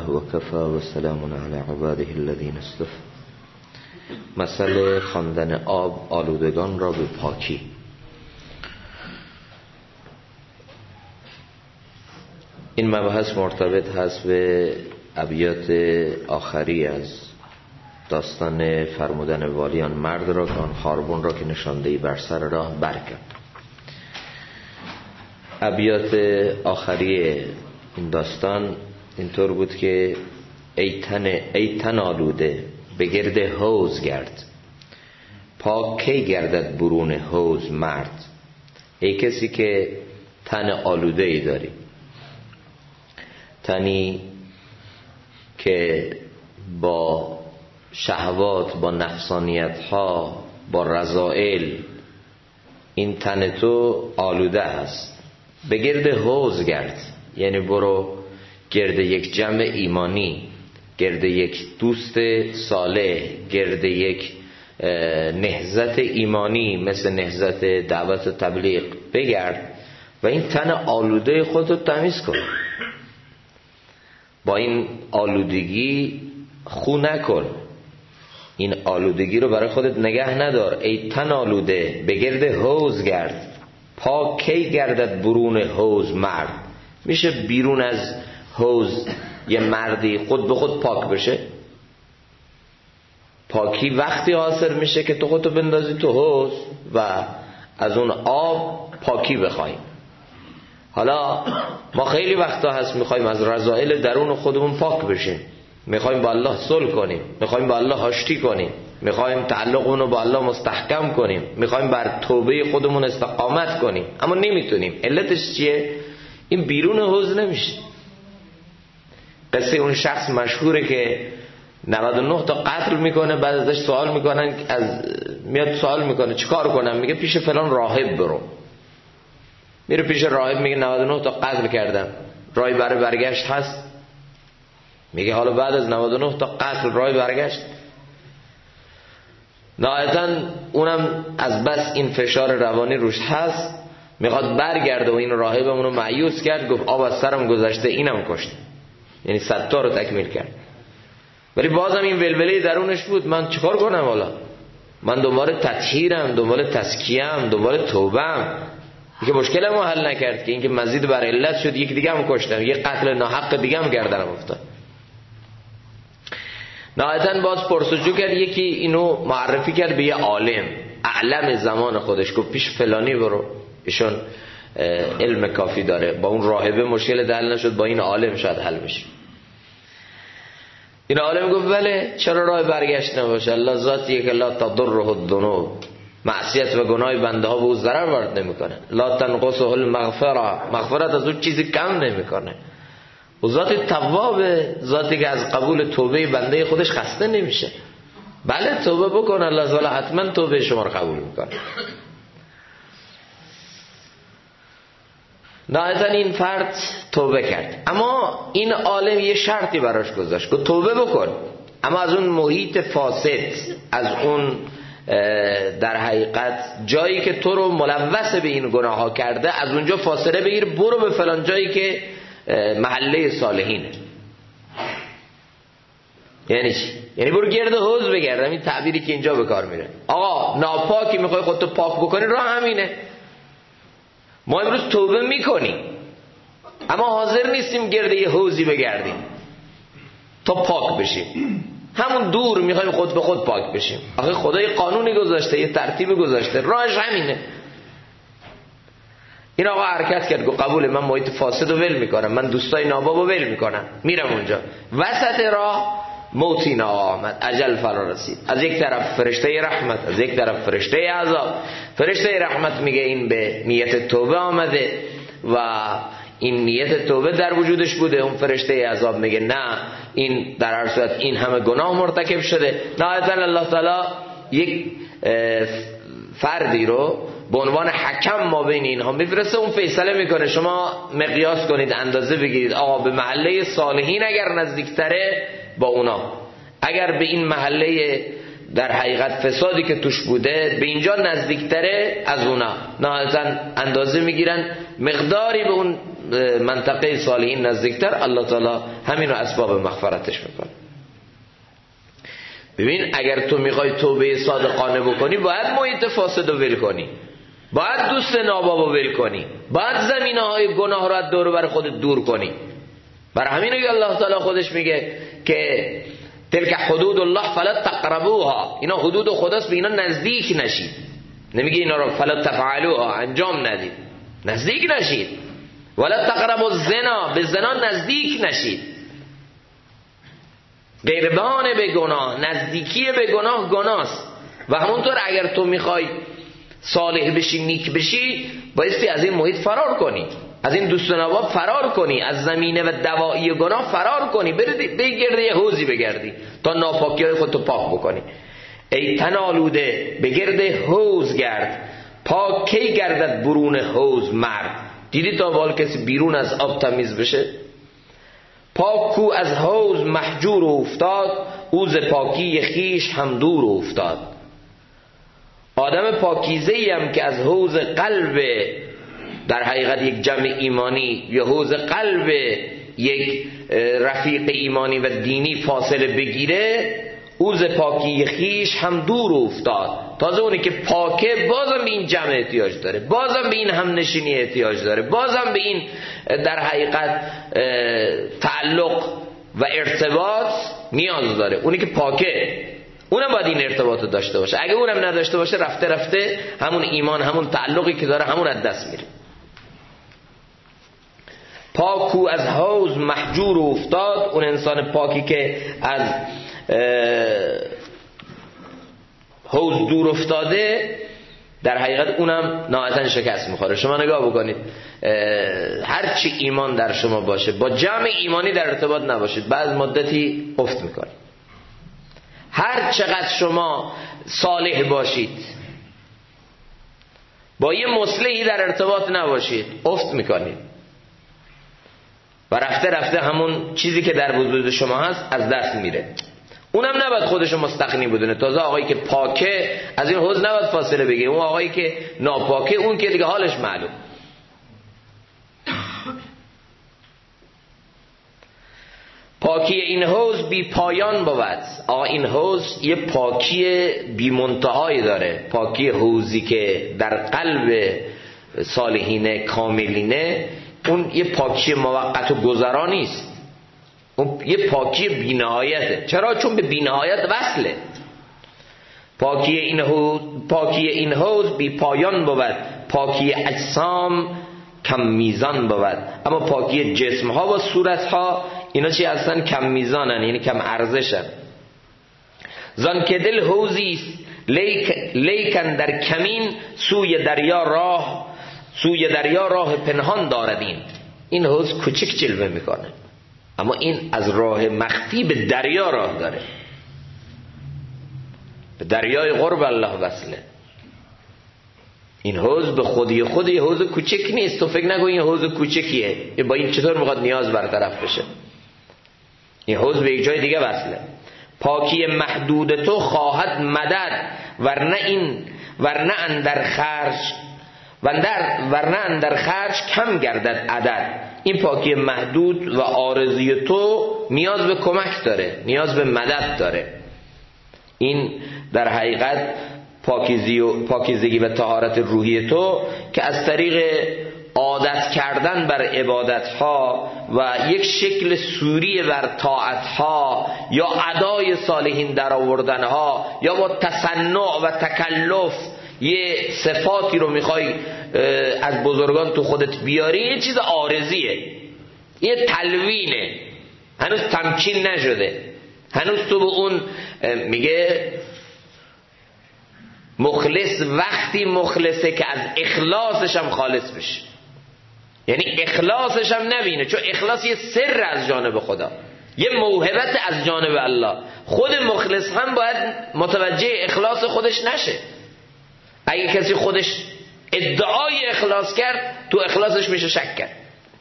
الله وكفى وسلام على عباده الذين اصطفى. مسئله خواندن آب آلودگان را به پاکی. این مبحث مرتبط هست به ابیات آخری از داستان فرمودن والیان مرد را که آن خاربون را که نشاندهی بر سر راه برکرد. ابیات آخری این داستان اینطور بود که ای تن آلوده به گرد حوض گرد، پاک کی گردد برون حوض مرد. ای کسی که تن آلوده ای داری، تنی که با شهوات، با نفسانیت ها، با رذائل این تن تو آلوده است، به گرد حوض گرد. یعنی برو گرد یک جمع ایمانی، گرد یک دوست صالح، گرد یک نهضت ایمانی مثل نهضت دعوت و تبلیغ بگرد و این تن آلوده خودت تمیز کن. با این آلودگی خو نکن، این آلودگی رو برای خودت نگه ندار. ای تن آلوده به گرد حوض گرد، پاک کی گردد برون حوض مرد. میشه بیرون از حوض یه مردی خود به خود پاک بشه؟ پاکی وقتی حاصل میشه که تو خودتو بندازی تو حوض و از اون آب پاکی بخوایم. حالا ما خیلی وقتا هست میخوایم از رذائل درون خودمون پاک بشیم، میخوایم با الله صلح کنیم، میخوایم با الله آشتی کنیم، میخوایم تعلقمون رو با الله مستحکم کنیم، میخوایم بر توبه خودمون استقامت کنیم، اما نمیتونیم. علتش چیه؟ این بیرون حوض نمیشه. قصه اون شخص مشهوره که 99 تا قتل میکنه، بعد ازش سوال میکنن، میاد سوال میکنه چیکار کنم؟ میگه پیش فلان راهب برو. میره پیش راهب، میگه 99 تا قتل کردم، راهی برای برگشت هست؟ میگه حالا بعد از 99 تا قتل راهی برگشت؟ نهایتاً اونم از بس این فشار روانی روش هست میخواد برگرده و این راهبمون رو مایوس کرد، گفت آب از سرم گذشته، اینم کشت. یعنی 100 تا رو تکمیل کرد. ولی بازم این ولوله درونش بود، من چیکار کنم حالا؟ من دنبال تطهیرم، دنبال تزکیه‌ام، دنبال توبه‌ام. که مشکلمو حل نکرد که اینکه مزید بر علت شد یک دیگه هم کشتم، یک قتل ناحق دیگه هم گردنم افتاد. نهایتاً باز پرسجو کرد، یکی اینو معرفی کرد به یه عالم اعلم زمان خودش، گفت پیش فلانی برو، ایشون علم کافی داره. با اون راهبه مشکل حل نشد، با این عالم شاید حل بشه. این عالم گفت بله، چرا راه برگشت نباشه؟ الله ذاتیه که لا تضره الذنوب، معصیت و گناه بنده ها به او ضرر وارد نمیکنه. لا تنقصه المغفره، مغفرت از اون چیزی کم نمیکنه. و ذات تواب، ذاتی که از قبول توبه بنده خودش خسته نمیشه. بله توبه بکن، الله تعالی حتما توبه شما رو قبول میکنه. نهایتاً این فرد توبه کرد، اما این عالم یه شرطی براش گذاشت که توبه بکن، اما از اون محیط فاسد، از اون در حقیقت جایی که تو رو ملوث به این گناه ها کرده، از اونجا فاصله بگیر، برو به فلان جایی که محله صالحینه. یعنی چی؟ یعنی برو گرد حوض بگردم، این تعبیری که اینجا به کار میره. آقا ناپاکی میخوای خودتو پاک بکنی، راه همینه. ما امروز توبه میکنیم اما حاضر نیستیم گرد یه حوضی بگردیم تا پاک بشیم. همون دور میخوایم خود به خود پاک بشیم. آخه خدای قانونی گذاشته، یه ترتیب گذاشته، راهش همینه. این آقا حرکت کرد، گفت قبول، من محیط فاسد رو ول میکنم، من دوستای ناباب رو ول میکنم، میرم اونجا. وسط راه موت این آقا آمد، اجل فرا رسید. از یک طرف فرشته رحمت، از یک طرف فرشته عذاب. فرشته رحمت میگه این به نیت توبه آمده و این نیت توبه در وجودش بوده. اون فرشته عذاب میگه نه، این در هر صورت این همه گناه مرتکب شده. نهایتاً الله تعالی یک فردی رو به عنوان حکم ما بین اینها میفرسته، اون فیصله میکنه. شما مقیاس کنید، اندازه بگیرید، آقا به محله صالحین اگر نزدیکتره با اونا، اگر به این محله در حقیقت فسادی که توش بوده به اینجا نزدیکتره از اونا. نهایتاً اندازه میگیرن، مقداری به اون منطقه صالحین نزدیکتر، الله تعالی همین رو اسباب مغفرتش میکنه. ببین اگر تو میخوای توبه صادقانه بکنی باید محیط فاسد رو ول کنی، باید دوست ناباب رو ول کنی، باید زمینه های گناه رو از دور بر خودت دور کنی. برای همینه که الله تعالی خودش میگه که تلک حدود الله فلا تقربوها، اینا حدود خداست، به اینا نزدیک نشید. نمیگه اینا رو فلا تفعلوها، انجام ندید، نزدیک نشید. ولا تقربوا الزنا، به زنا نزدیک نشید. قربان به گناه، نزدیکی به گناه گناست. و همونطور اگر تو میخوای صالح بشی، نیک بشی، بایستی از این محیط فرار کنی، از این دوست و نواب فرار کنی، از زمینه و دوایی گناه فرار کنی، بگرده یه حوضی بگردی تا ناپاکی های خودتو پاک بکنی. ای تن آلوده بگرد حوض گرد، پاک کی گردد برون حوض مرد. دیدی تا بال کسی بیرون از آب تمیز بشه؟ پاک کو از حوض محجور افتاد، او ز پاکی خیش هم دور افتاد. آدم پاکیزه‌ای هم که از حوض قلب در حقیقت یک جمع ایمانی یا حوض قلب یک رفیق ایمانی و دینی فاصله بگیره، او ز پاکی خیش هم دور افتاد. تازه اونی که پاکه بازم به این جمع احتیاج داره، بازم به این همنشینی احتیاج داره، بازم به این در حقیقت تعلق و ارتباط نیاز داره. اونی که پاکه اونم باید این ارتباط رو داشته باشه. اگه اونم نداشته باشه رفته رفته همون ایمان، همون تعلقی که داره، همون از دست میره. پاکو از حوض محجور افتاد، اون انسان پاکی که از حوض دور افتاده در حقیقت اونم نهایتاً شکست میخوره. شما نگاه بکنید، هرچی ایمان در شما باشه با جمع ایمانی در ارتباط نباشید، بعد مدتی افت میکنید. هر چقدر شما صالح باشید با یه مصلحی در ارتباط نباشید افت میکنید و رفته رفته همون چیزی که در وجود شما هست از دست میره. اونم نباید خودشو مستغنی بدونه. تازه آقایی که پاکه از این حوض نباید فاصله بگیره. اون آقایی که ناپاکه اون که دیگه حالش معلوم. پاکی این حوض بی پایان بود. آقا این حوض یه پاکی بی منتهایی داره. پاکی حوضی که در قلب صالحین کاملینه، اون یه پاکی موقت و گذرا نیست، اون یه پاکی بی‌نهایته. چرا؟ چون به بی‌نهایت وصله. پاکی این حوض بی پایان بود، پاکی اجسام کم میزان بود. اما پاکی جسم ها و صورت ها اینا چی هستن؟ کم میزانن، یعنی کم ارزشن. زان که دل حوضیست لیکن در کمین، سوی دریا راه پنهان داردین. این حوض کوچک جلوه میکنه اما این از راه مخفی به دریا راه داره، به دریای قرب الله وصله. این حوض به خودی یه حوض کوچک نیست. تو فکر نکن این حوض کوچکیه، با این چطور میخواد نیاز برطرف بشه. این حوض به یک جای دیگه وصله. پاکی محدود تو خواهد مدد، ورنه اندر خرج کم گردد عدد. این پاکی محدود و عارضی تو نیاز به کمک داره، نیاز به مدد داره. این در حقیقت پاکیزگی و طهارت روحی تو که از طریق عادت کردن بر عبادتها و یک شکل سوری بر طاعتها یا ادای صالحین در آوردنها یا با تصنع و تکلف یه صفاتی رو میخوای از بزرگان تو خودت بیاری، یه چیز عارضیه، یه تلوینه، هنوز تمکین نشده. هنوز تو به اون میگه مخلص وقتی مخلصه که از اخلاصش هم خالص بشه، یعنی اخلاصش هم نبینه، چون اخلاص یه سر از جانب خدا، یه موهبت از جانب الله. خود مخلص هم باید متوجه اخلاص خودش نشه. اگه کسی خودش ادعای اخلاص کرد تو اخلاصش میشه شک کرد.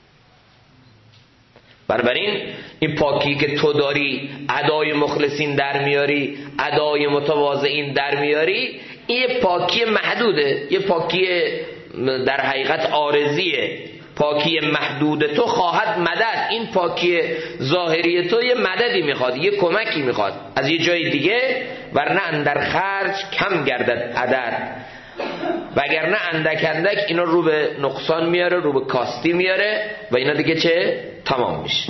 بنابراین این پاکی که تو داری، ادای مخلصین در میاری، ادای متواضعین در میاری، این یه پاکی محدوده، یه پاکی در حقیقت عارضیه. پاکی محدود تو خواهد مدد. این پاکی ظاهری تو یه مددی میخواد، یه کمکی میخواد از یه جای دیگه، ورنه اندر خرج کم گردد عدد. وگرنه اندک اندک اینا رو به نقصان میاره، رو به کاستی میاره و اینا دیگه چه؟ تمام میشه.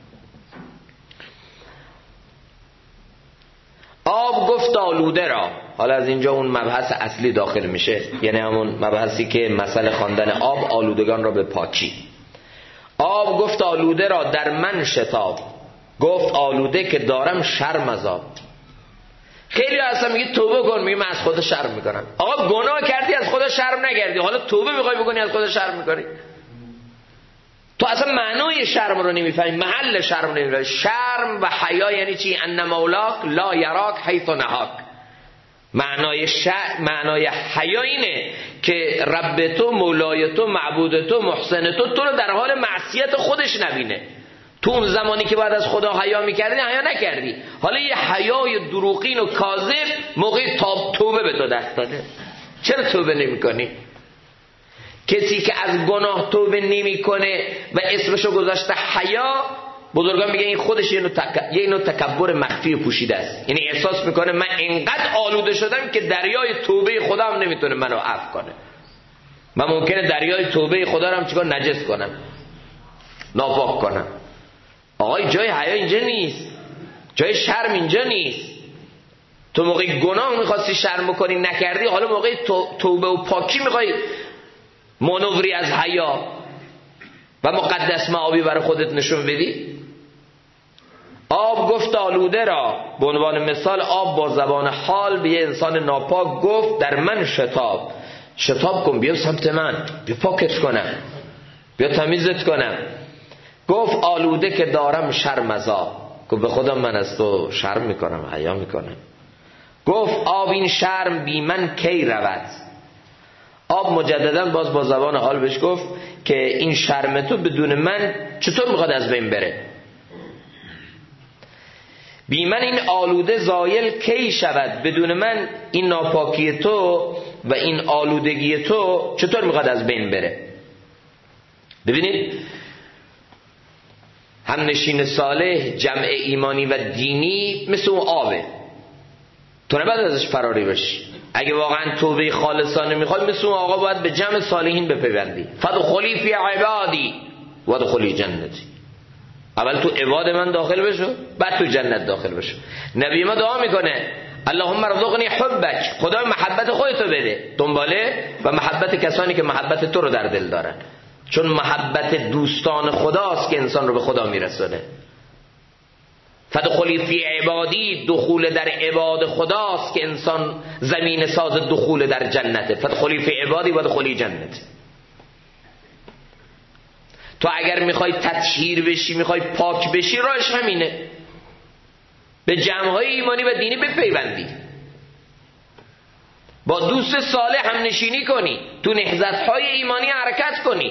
آب گفت آلوده را. حالا از اینجا اون مبحث اصلی داخل میشه، یعنی همون مبحثی که مسئله خواندن آب آلودگان را به پاکی. آب گفت آلوده را در من شتاب، گفت آلوده که دارم شرم از آب. خیلی اصلا میگه توبه کن، میگه من از خدا شرم میکنم. آقا گناه کردی از خدا شرم نکردی، حالا توبه میخوای بکنی از خدا شرم میکنی؟ تو اصلا معنای شرم رو نمیفهمی، محل شرم رو نمیفهمی. شرم و حیا یعنی چی؟ ان مولاک لا یراک حیث نهاک. معنای حیا اینه که رب تو، مولای تو، معبود تو، محسن تو رو در حال معصیت خودش نبینه. تو اون زمانی که بعد از خدا حیا میکردی حیا نکردی، حالا یه حیای دروغین و کاذب موقع توبه به تو دست داده. چرا توبه نمیکنی؟ کسی که از گناه توبه نمیکنه و اسمشو گذاشته حیا، بزرگان میگن این خودش یه نوع تکبر مخفی و پوشیده است. یعنی احساس میکنه من انقدر آلوده شدم که دریای توبه خدا هم نمیتونه منو عفو کنه. من ممکنه دریای توبه خدا رو هم چیکار؟ نجس کنم، ناپاک کنم. آقای جای حیا اینجا نیست، جای شرم اینجا نیست. تو موقع گناه میخواستی شرم بکنی نکردی، حالا موقع توبه و پاکی میخوای منوری از حیا و مقدس معابی برای خودت نشون بدی. آب گفت آلوده را، به عنوان مثال آب با زبان حال به یه انسان ناپاک گفت در من شتاب. شتاب کن، بیا سمت من، بیا پاکت کنم، بیا تمیزت کنم. گفت آلوده که دارم شرم از آب. گفت به خودم من از تو شرم میکنم، حیا میکنم. گفت آب این شرم بی من کی رود. آب مجددا باز با زبان حال بهش گفت که این شرم تو بدون من چطور میخواد از بین بره؟ بی من این آلوده زایل کی شود. بدون من این ناپاکی تو و این آلودگی تو چطور میخواد از بین بره؟ ببینید همنشین صالح، جمع ایمانی و دینی مثل اون آبه، تو نباید ازش فراری بشی. اگه واقعا توبه خالصانه میخوای مثل اون آقا باید به جمع صالحین بپیوندی. فدخلی فی عبادی وادخلی جنتی. اول تو عباد من داخل بشو، بعد تو جنت داخل بشو. نبی ما دعا میکنه اللهم ارزقنی حبک، خدا محبت خودتو بده دنباله و محبت کسانی که محبت تو رو در دل دارن، چون محبت دوستان خداست که انسان رو به خدا میرسونه. فدخلی فی عبادی، دخول در عباد خداست که انسان زمین ساز دخول در جنته. فدخلی فی عبادی و دخلی جنت. تو اگر میخوای تطهیر بشی، میخوای پاک بشی، راهش همینه، به جمعهای ایمانی و دینی بپیوندی، با دوست صالح هم نشینی کنی، تو نهضت‌های ایمانی حرکت کنی.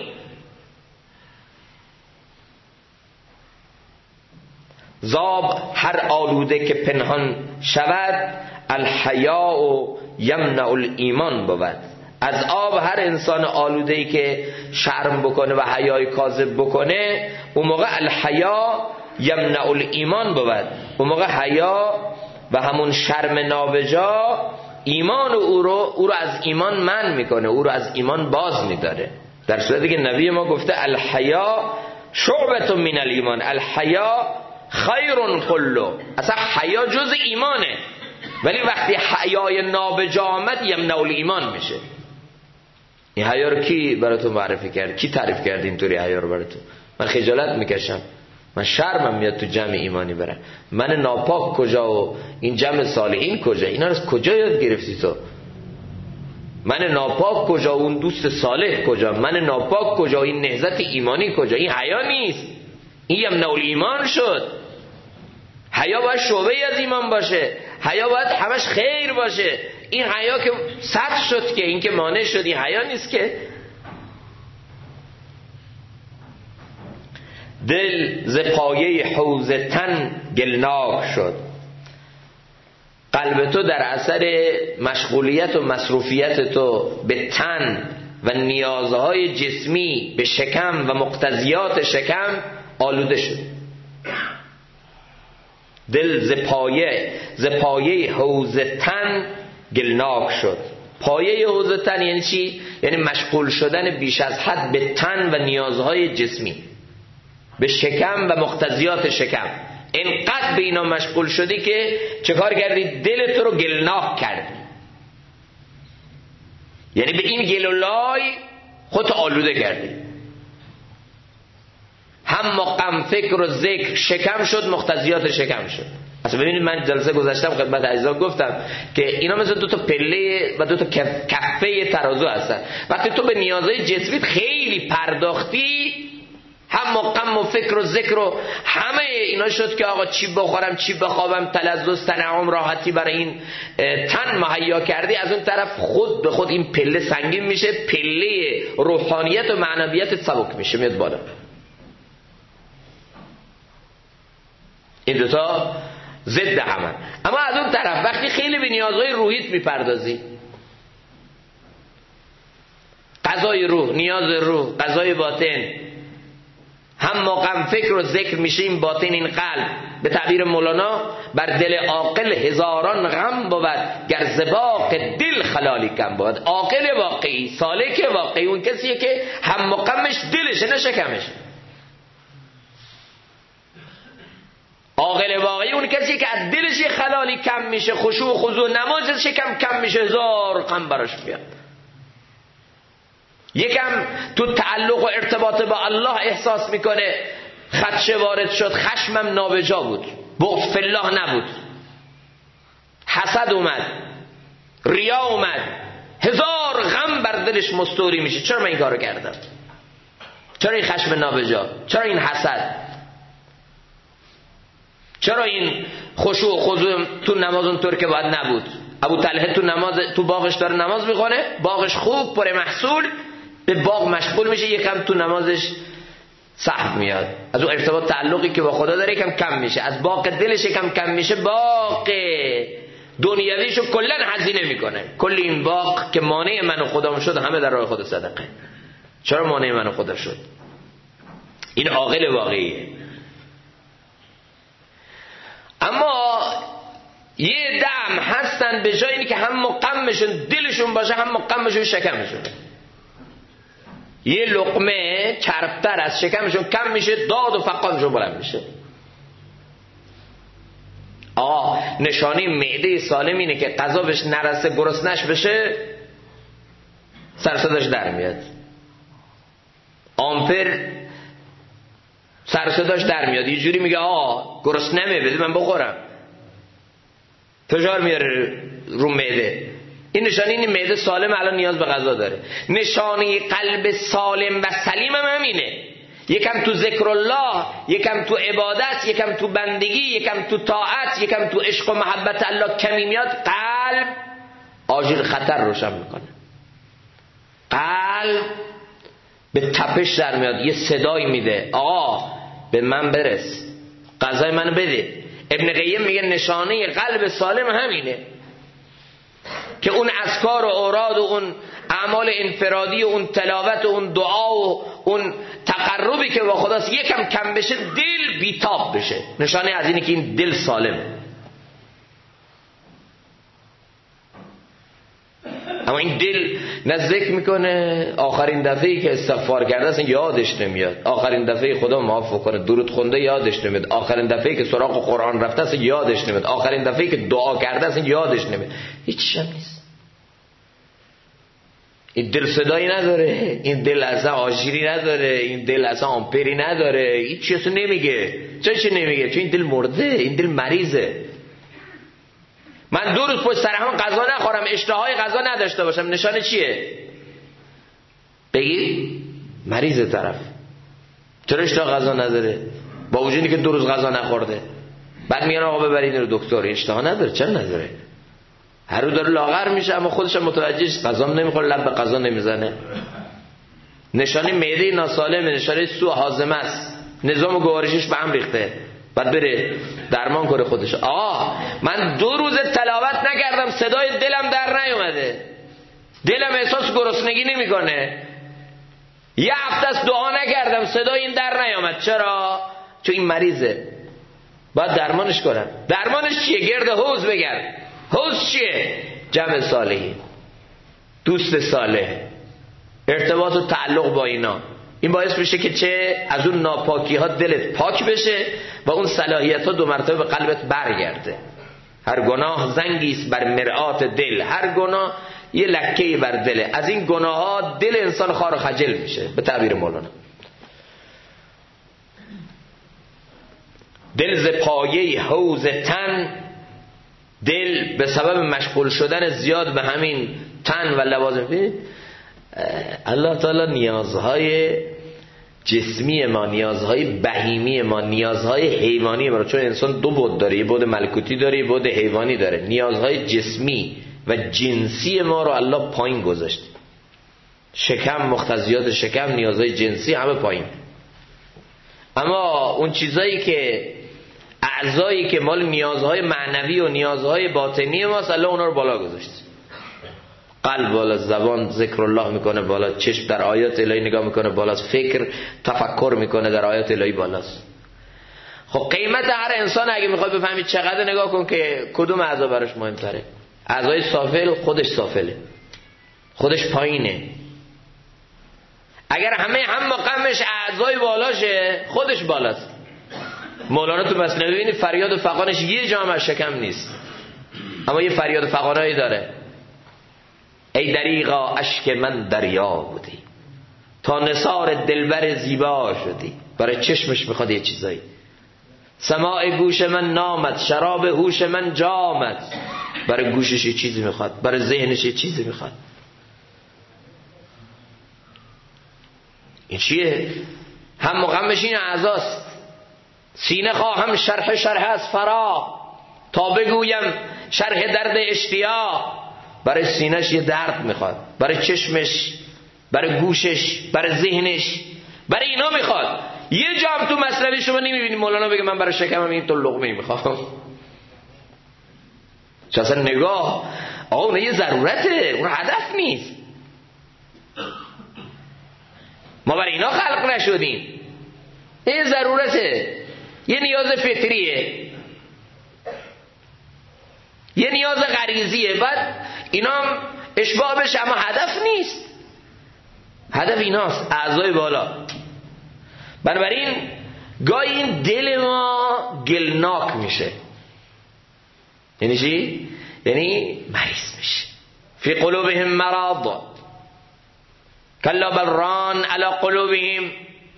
زاب هر آلوده که پنهان شود، الحیاء یمنع الایمان بود. از آب هر انسان آلوده‌ای که شرم بکنه و حیای کاذب بکنه، اون موقع الحیا یمنع الایمان بود. اون موقع حیا و همون شرم نابجا ایمان او رو از ایمان منع میکنه، او رو از ایمان باز میداره. در صورتی که نبی ما گفته الحیا شعبة من الایمان، الحیا خیر کله. اصلا حیا جز ایمانه، ولی وقتی حیای نابجا آمد یمنع الایمان میشه. این حیا رو کی براتون معرفی کرد؟ کی تعریف کرد اینطوری حیا رو براتون؟ من خجالت میکشم، من شرمم میاد تو جمع ایمانی برم. من ناپاک کجا و این جمع صالحین کجا؟ اینا رو کجا یاد گرفتی تو؟ من ناپاک کجا و اون دوست صالح کجا؟ من ناپاک کجا و این نهضت ایمانی کجا؟ این حیا نیست، این یمنع الایمان شد. حیا باید شعبه از ایمان باشه، حیا باید همش خیر باشه. این حیا که سطح شد، که این که مانع شد، این حیا نیست که. دل ز پایه حوض تن گلناک شد. قلب تو در اثر مشغولیت و مصروفیت تو به تن و نیازهای جسمی به شکم و مقتضیات شکم آلوده شد. دل ز پایه حوض تن گلناک شد. پایه حوض تن یعنی چی؟ یعنی مشغول شدن بیش از حد به تن و نیازهای جسمی، به شکم و مقتضیات شکم. اینقدر به اینا مشغول شدی که چه کار کردی؟ دلت رو گلناک کردی. یعنی به این گل و لای خودت آلوده کردی. هم غم فکر و ذکر شکم شد، مقتضیات شکم شد. اصلا ببینید من جلسه گذاشتم خدمت عزیزان گفتم که اینا مثل دو تا پله و دو تا کفه ترازو هستن. وقتی تو به نیازهای جسمیت خیلی پرداختی، هم غم و فکر و ذکر و همه اینا شد که آقا چی بخورم چی بخوابم، تلذذ تنعم راحتی برای این تن مهیا کردی، از اون طرف خود به خود این پله سنگین میشه، پله روحانیت و معنویت سبک میشه، میاد بالا. این دوتا ضد همن. اما از اون طرف وقتی خیلی به نیازهای روحیت میپردازی، غذای روح، نیاز روح، غذای باطن، هم غم فکر و ذکر میشه این باطن، این قلب. به تعبیر مولانا بر دل عاقل هزاران غم بود، گر ز باغ دل خلالی کم بود. عاقل واقعی، سالک واقعی اون کسیه که هم غمش دلشه نه شکمش. عاقل واقعی اون کسی که از دلش خلالی کم میشه، خشوع و خضوع نمازش کم میشه، هزار غم براش میاد. یکم تو تعلق و ارتباط با الله احساس میکنه، خدشه وارد شد، خشمم نابجا بود، بغض فی الله نبود، حسد اومد، ریا اومد، هزار غم بر دلش مستوری میشه. چرا من این کارو کردم؟ چرا این خشم نابجا؟ چرا این حسد؟ چرا این خشوع و خضوع تو نماز اونطور که باید نبود؟ ابو طلحه تو باغش داره نماز میخونه، باغش خوب پر محصول، به باغ مشغول میشه، یکم تو نمازش سهو میاد، از اون ارتباط تعلقی که با خدا داره یکم کم میشه، از باغ دلش یکم کم میشه، باغ دنیویشو کلا هزینه میکنه. کل این باغ که مانع من و خدام شد، همه در راه خدا صدقه. چرا مانع من و خدا شد؟ این عاقل واقعیه. اما یه دم هستن به جای اینی که هم غمشون دلشون باشه، هم غمشون شکمشون. یه لقمه چربتر از شکمشون کم میشه، داد و فقانشون بلند میشه. نشانه معده سالم اینه که غذا بهش نرسه، گرسنش بشه، سرصداش در میاد. آمپر سرصداش در میاد، یه جوری میگه گرسنمه بده من بخورم، فشار میاره رو معده. این نشانه این معده سالم الان نیاز به غذا داره. نشانه قلب سالم و سلیم هم همینه. یکم تو ذکر الله، یکم تو عبادت، یکم تو بندگی، یکم تو طاعت، یکم تو عشق و محبت الله کمی میاد، قلب آژیر خطر روشن میکنه. قلب به تپش در میاد، یه صدایی میده به من برس، غذای منو بده. ابن قیم میگه نشانه قلب سالم همینه که اون اذکار و اوراد و اون اعمال انفرادی و اون تلاوت و اون دعا و اون تقربی که با خداست یکم کم بشه، دل بیتاب بشه. نشانه از اینه که این دل سالمه. اما این دل نزدیک میکنه آخرین دفعه‌ای که استغفار کرده اصلا یادش نمیاد، آخرین دفعه خدا معاف کنه درود خونده یادش نمیاد، آخرین دفعه‌ای که سراغ قرآن رفته اصلا یادش نمیاد، آخرین دفعه‌ای که دعا کرده اصلا یادش نمیاد. هیچ هم نیست. این دل صدایی نداره، این دل اصلا آژیری نداره، این دل اصلا آمپری نداره، هیچ چیزی نمیگه. چرا نمیگه؟ چون این دل مرده، این دل مریضه. من 2 روز پشت سر هم غذا نخورم، اشتهای غذا نداشته باشم، نشانه چیه؟ بگی مریض طرف. چرا اشتها غذا نداره؟ با وجودی که 2 روز غذا نخورده. بعد میگن آقا ببرید اینو دکتر، اشتها نداره. چرا نداره؟ هر رو داره لاغر میشه اما خودش هم متوجهش، غذا نمیخوره، لب به غذا نمیزنه. نشانه معده ناسالمه، نشانه سوء هاضمه است، نظام گوارشش به هم ریخته، بعد بره درمان کنه خودش. من 2 روز تلاوت نکردم، صدای دلم در نیومده، دلم احساس گرسنگی نمیکنه، یه هفته است دعا نکردم صدای این در نیامد. چرا؟ چون این مریضه، باید درمانش کنم. درمانش چیه؟ گرد حوض بگرد. حوض چیه؟ جمع صالحین، دوست صالح، ارتباط و تعلق با اینا. این باعث میشه که چه؟ از اون ناپاکی ها دلت پاک بشه و اون صلاحیت ها 2 مرتبه به قلبت برگرده. هر گناه زنگی است بر مرآت دل، هر گناه یه لکه‌ای بر دله. از این گناه ها دل انسان خار و خجل میشه به تعبیر مولانا. دل ز پایه حوض تن، دل به سبب مشغول شدن زیاد به همین تن و لوازم، الله تعالی نیازهای جسمی ما، نیازهای بهیمی ما، نیازهای حیوانی ما، چون انسان 2 بعد داره، یه بعد ملکوتی داره، یه بعد حیوانی داره. نیازهای جسمی و جنسی ما رو الله پایین گذاشته. شکم، مقتضیات شکم، نیازهای جنسی همه پایین. اما اون چیزایی که اعضایی که مال نیازهای معنوی و نیازهای باطنی ماست، الله اونا رو بالا گذاشته. قلب بالا، زبان ذکر الله میکنه بالا، چشم در آیات الهی نگاه میکنه بالاست، فکر تفکر میکنه در آیات الهی بالاست. خب قیمت هر انسان اگه میخوای بفهمی چقدر، نگاه کن که کدوم اعضا براش مهمتره. اعضای سافل، خودش سافله، خودش پایینه. اگر همه هم مقامش اعضای بالاشه، خودش بالاست. مولانا تو مثنوی ببینید فریاد و فغانش یه جام از شکم نیست، اما یه فریاد و فغانایی داره. ای دریغا اشک من دریا بودی، تا نثار دلبر زیبا شدی. برای چشمش میخواد یه چیزایی. سماع گوش من نامد، شراب هوش من جامد. برای گوشش یه چیزی میخواد، برای ذهنش یه چیزی میخواد. این چیه؟ هم مقامش این اعضاست. سینه خواهم شرح از فرا، تا بگویم شرح درد اشتیاق. برای سینهش یه درد میخواد، برای چشمش، برای گوشش، برای ذهنش، برای اینا میخواد. یه جا هم تو مثنوی شما نمیبینی مولانا بگه من برای شکمم این تو لقمه میخوام. چون اصلا نگاه آقا اون یه ضرورته، اون هدف نیست. ما برای اینا خلق نشدیم، یه ضرورته، یه نیاز فطریه، یه نیاز غریزیه. بعد اینا هم اشباع بشه، اما هدف نیست. هدف ایناست، اعضای بالا. بنابراین گاهی این دل ما گلناک میشه. یعنی چی؟ یعنی مریض میشه. فی قلوبهم مرض کلا بل ران علی قلوبهم،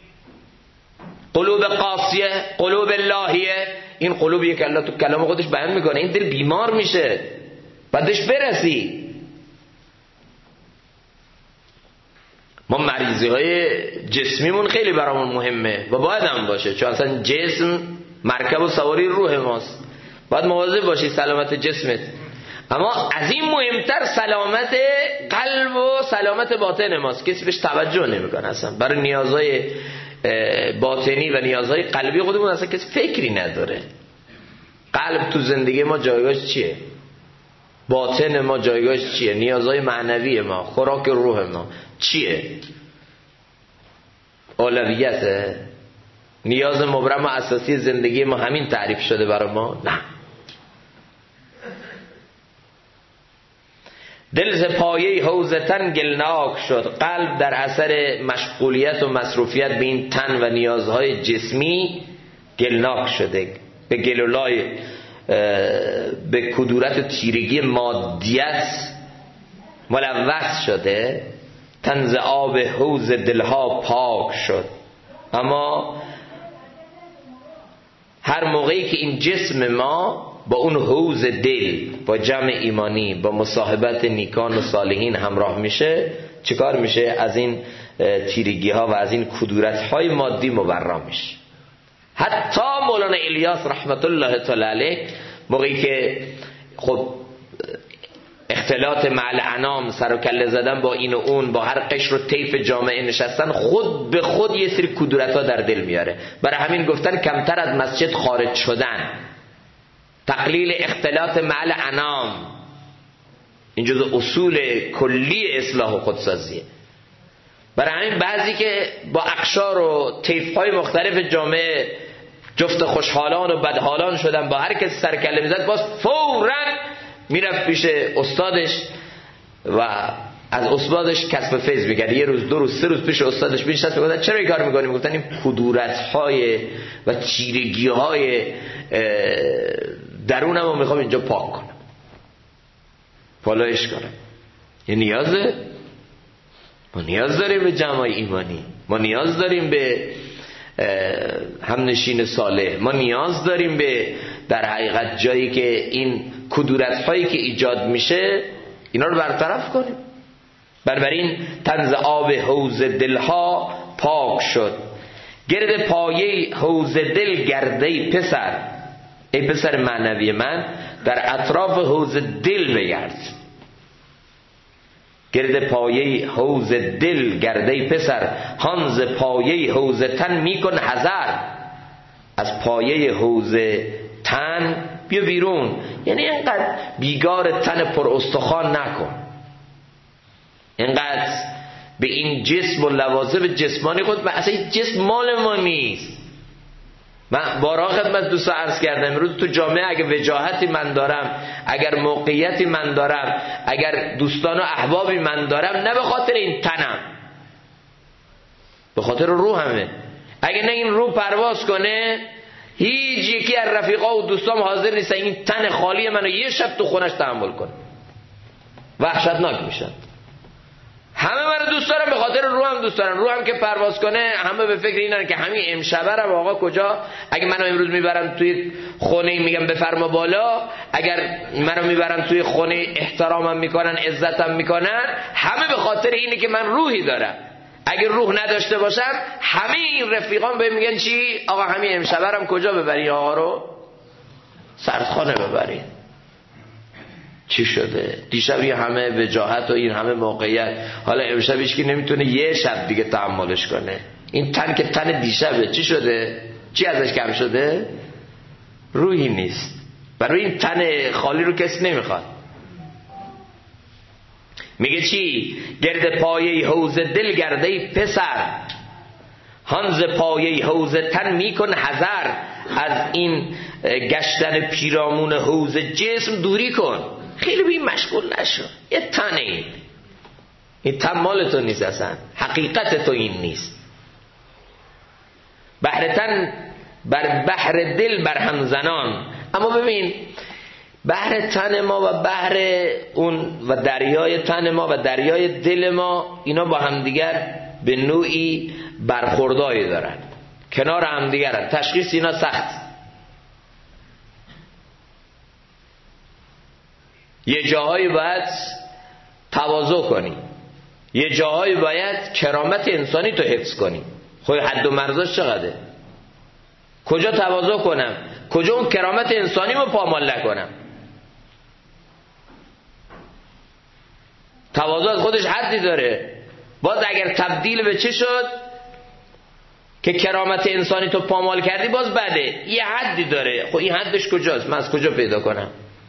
قلوب قاسیه، قلوب لاهیه. این قلوبیه که الله تو کلام خودش بیان میکنه. این دل بیمار میشه، بعدش برسی. ما مریضی های جسمیمون خیلی برامون مهمه و باید هم باشه، چون اصلا جسم مرکب و سواری روح ماست. باید مواظب باشی سلامت جسمت. اما از این مهمتر سلامت قلب و سلامت باطن ماست. کسی بهش توجه نمیکنه اصلا. برای نیازهای باطنی و نیازهای قلبی خودمون اصلا کسی فکری نداره. قلب تو زندگی ما جایگاهش چیه؟ باطن ما جایگاهش چیه؟ نیازهای معنوی ما، خوراک روح ما چیه؟ اولویته؟ نیاز مبرم و اساسی زندگی ما همین تعریف شده برای ما؟ نه. دل ز پایه حوض تن گلناک شد. قلب در اثر مشغولیت و مصروفیت به این تن و نیازهای جسمی گلناک شده، به گلولای، به کدورت و تیرگی مادیت ملوث شده. تن ز آب حوض دلها پاک شد. اما هر موقعی که این جسم ما با اون حوض دل، با جمع ایمانی، با مصاحبت نیکان و صالحین همراه میشه، چیکار میشه؟ از این تیرگی ها و از این کدورت های مادی مبرا میشه. حتی مولانا الیاس رحمت الله تعالی علیه موقعی که خب اختلاط مع الانام، سر و کله زدن با این و اون، با هر قشر و طیف جامعه نشستن، خود به خود یه سری کدورت ها در دل میاره. برای همین گفتن کمتر از مسجد خارج شدن، تقلیل اختلاط مع الانام. این جزء اصول کلی اصلاح و خودسازیه. برای همین بعضی که با اقشار و طیف‌های مختلف جامعه جفت خوشحالان و بدحالان شدن، با هر کسی سر کله میزد باز فوراً میرفت پیش استادش و از استادش کسب فیض می‌کرد. یه روز، 2 روز، 3 روز پیش استادش می‌نشست میگفت چرا این کار می‌کنی؟ میگفتن این کدورت‌های و چیرگی‌های درونمو میخوام اینجا پاک کنم، پالایش کنم. یه نیازه. ما نیاز داریم به جمع ایمانی، ما نیاز داریم به همنشین صالح، ما نیاز داریم به در حقیقت جایی که این کدورت‌هایی که ایجاد میشه اینا رو برطرف کنیم. بنابراین تنز آب حوض دلها پاک شد، گرد پایه حوض دل گرده پسر. ای پسر معنوی من، در اطراف حوض دل بگرد. گرد پایه حوض دل گرده پسر، هانز پایه حوض تن میکن حذر. از پایه حوض تن بیا بیرون، یعنی اینقدر بیگار تن پر استخوان نکن، اینقدر به این جسم و لوازم جسمانی خود، اصلا این جسم مال ما نیست. من بارها خدمت دوستا عرض کردم، امروز تو جامعه اگر وجاهتی من دارم، اگر موقعیتی من دارم، اگر دوستان و احبابی من دارم، نه به خاطر این تنم، به خاطر روحمه. اگر نه این روح پرواز کنه، هیچ یکی از رفیقا و دوستام حاضر نیستن این تن خالی منو یه شب تو خونش تحمل کنه. وحشتناک میشن. همه منو دوست دارم، به خاطر روحم دوست دارم. روحم که پرواز کنه همه به فکر اینن که همین امشبرم آقا کجا، اگه منو امروز میبرن توی خونه میگم بفرما بالا، اگر منو میبرن توی خونه احترامم میکنن، عزتم میکنن، همه به خاطر اینه که من روحی دارم. اگه روح نداشته باشم همه این رفیقان بهم میگن چی؟ آقا همین امشبرم کجا ببری آقا رو؟ سردخانه ببری. چی شده؟ دیشب این همه وجاهت و این همه موقعیت، حالا امشب هیچ کی نمیتونه یه شب دیگه تحملش کنه. این تن که تن دیشبه، چی شده؟ چی ازش کم شده؟ روحی نیست. برای این تن خالی رو کسی نمیخواد. میگه چی؟ گرد پایه حوض دل گرده پسر، هانز پایه حوض تن میکن حذر. از این گشتن پیرامون حوض جسم دوری کن، خیلی به این مشغول نشو. یه تنه، این تن مال تو نیست، اصلا حقیقت تو این نیست. بحر تن بر بحر دل بر هم زنان. اما ببین بحر تن ما و بحر اون و دریای تن ما و دریای دل ما، اینا با همدیگر به نوعی برخوردایی دارن، کنار همدیگرن. تشخیص اینا سخت. یه جاهایی باید تواضع کنی، یه جاهایی باید کرامت انسانی تو حفظ کنی. خب حد و مرزاش چقدره؟ کجا تواضع کنم، کجا اون کرامت انسانی رو پامال نکنم؟ تواضع از خودش حدی داره. باز اگر تبدیل به چه شد که کرامت انسانی تو پامال کردی، باز بده. یه حدی داره. خب این حدش کجاست؟ من از کجا پیدا کنم؟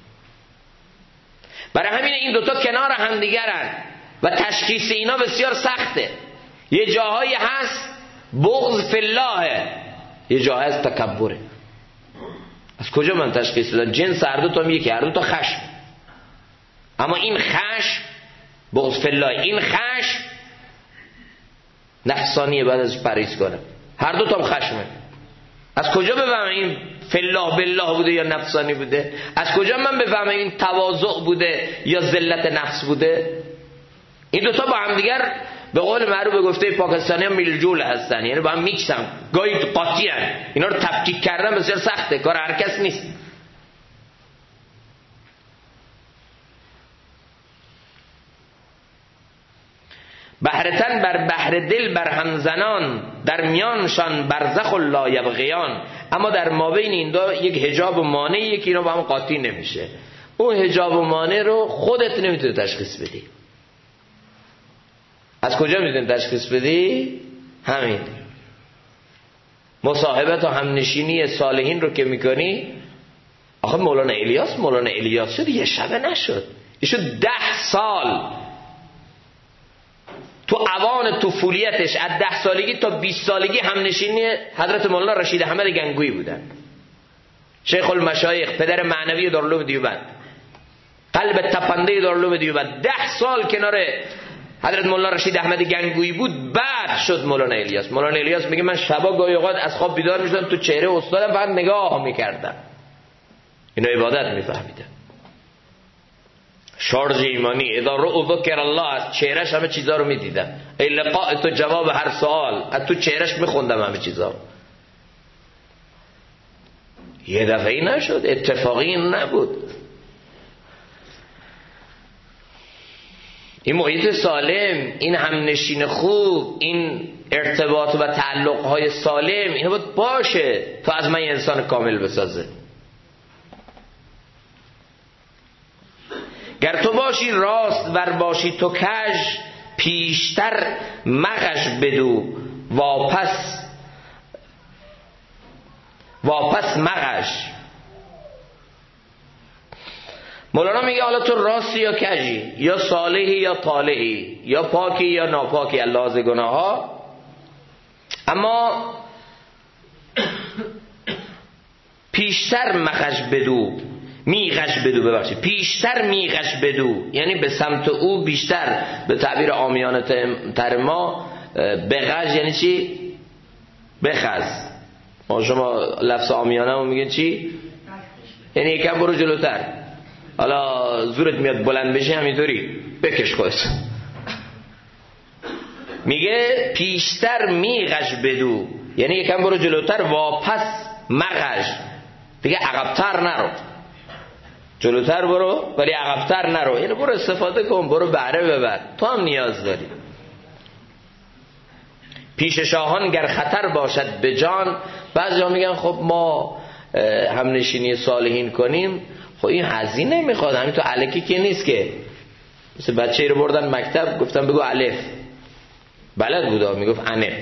برای همین این دوتا کنار همدیگرن و تشخیص اینا بسیار سخته. یه جاهایی هست بغض فی الله، یه جاهایی هست تکبره. از کجا من تشخیص بدم؟ جنس هر دو تا هم یکی، هر دو تا خشم. اما این خشم بغض فی الله، این خشم نفسانیه، بعد ازش پرهیز کنم. هر دو تا هم خشمه. از کجا بفهمم این فی الله بالله بوده یا نفسانی بوده؟ از کجا من بفهمم این تواضع بوده یا ذلت نفس بوده؟ این دوتا با هم دیگر به قول معروف به گفته پاکستانی ها میلجول هستن، یعنی با هم میکسن، گاهی قاطی هن. اینا رو تفکیک کردن بسیار سخته، کار هر کس نیست. بحرتن بر بحر دل بر همزنان، در میانشان برزخ لا یبغیان. اما در مابین این دو یک حجاب و مانع، یکی اینا با هم قاطی نمیشه. اون حجاب و مانع رو خودت نمیتونی تشخیص بدی. از کجا میتونی تشخیص بدی؟ همین مصاحبت و همنشینی صالحین رو که میکنی. آخه مولانا الیاس شد، یه شبه نشد. ایشون 10 سال تو اوان طفولیتش از 10 سالگی تا 20 سالگی همنشینی حضرت مولانا رشید احمد گنگویی بودن، شیخ المشایخ، پدر معنوی دارالعلوم دیوبند، قلب تپنده دارالعلوم دیوبند. 10 سال کنار حضرت مولانا رشید احمد گنگویی بود. بعد شد مولانا الیاس. مولانا الیاس میگه من شبا گاهی اوقات از خواب بیدار میشدم، تو چهره استادم فقط نگاه میکردم، اینو عبادت میفهمیدم. شارژ ایمانی اذا رؤوا ذکر الله، از چهرهش همه چیزا رو میدیدم. ای لقاء تو جواب هر سوال، از تو چهرهش میخوندم همه چیزا. یه دفعه نشد، اتفاقی نبود. این محیط سالم، این همنشین خوب، این ارتباط و تعلقهای سالم، این باید باشه تا از من انسان کامل بسازه. گر تو باشی راست ور باشی تو کژ، پیشتر مغش بدو واپس مغش. مولانا میگه حالا تو راستی یا کژی، یا صالحی یا طالحی، یا پاکی یا ناپاکی اللحاظ گناه ها، اما پیشتر مغش بدو، میغش بدو، ببخشید پیشتر میغش بدو، یعنی به سمت او بیشتر. به تعبیر عامیانه تر ما بغش یعنی چی؟ بخز. ما شما لفظ عامیانه رو میگن چی؟ یعنی یکم برو جلوتر، حالا زورت میاد بلند بشی همینطوری بکش خودت. میگه پیشتر میغش بدو، یعنی یکم برو جلوتر، واپس مغش، دیگه عقبتر نرو، جلوتر برو ولی عقبتر نرو. یعنی برو استفاده کن، برو بهره ببر، تو هم نیاز داری. پیش شاهان گر خطر باشد به جان. بعضی ها میگن خب ما همنشینی صالحین کنیم، خب این هزینه میخواد، همین تو الکی که نیست که. مثل بچه رو بردن مکتب گفتن بگو الف، بلد بودا میگفت انف،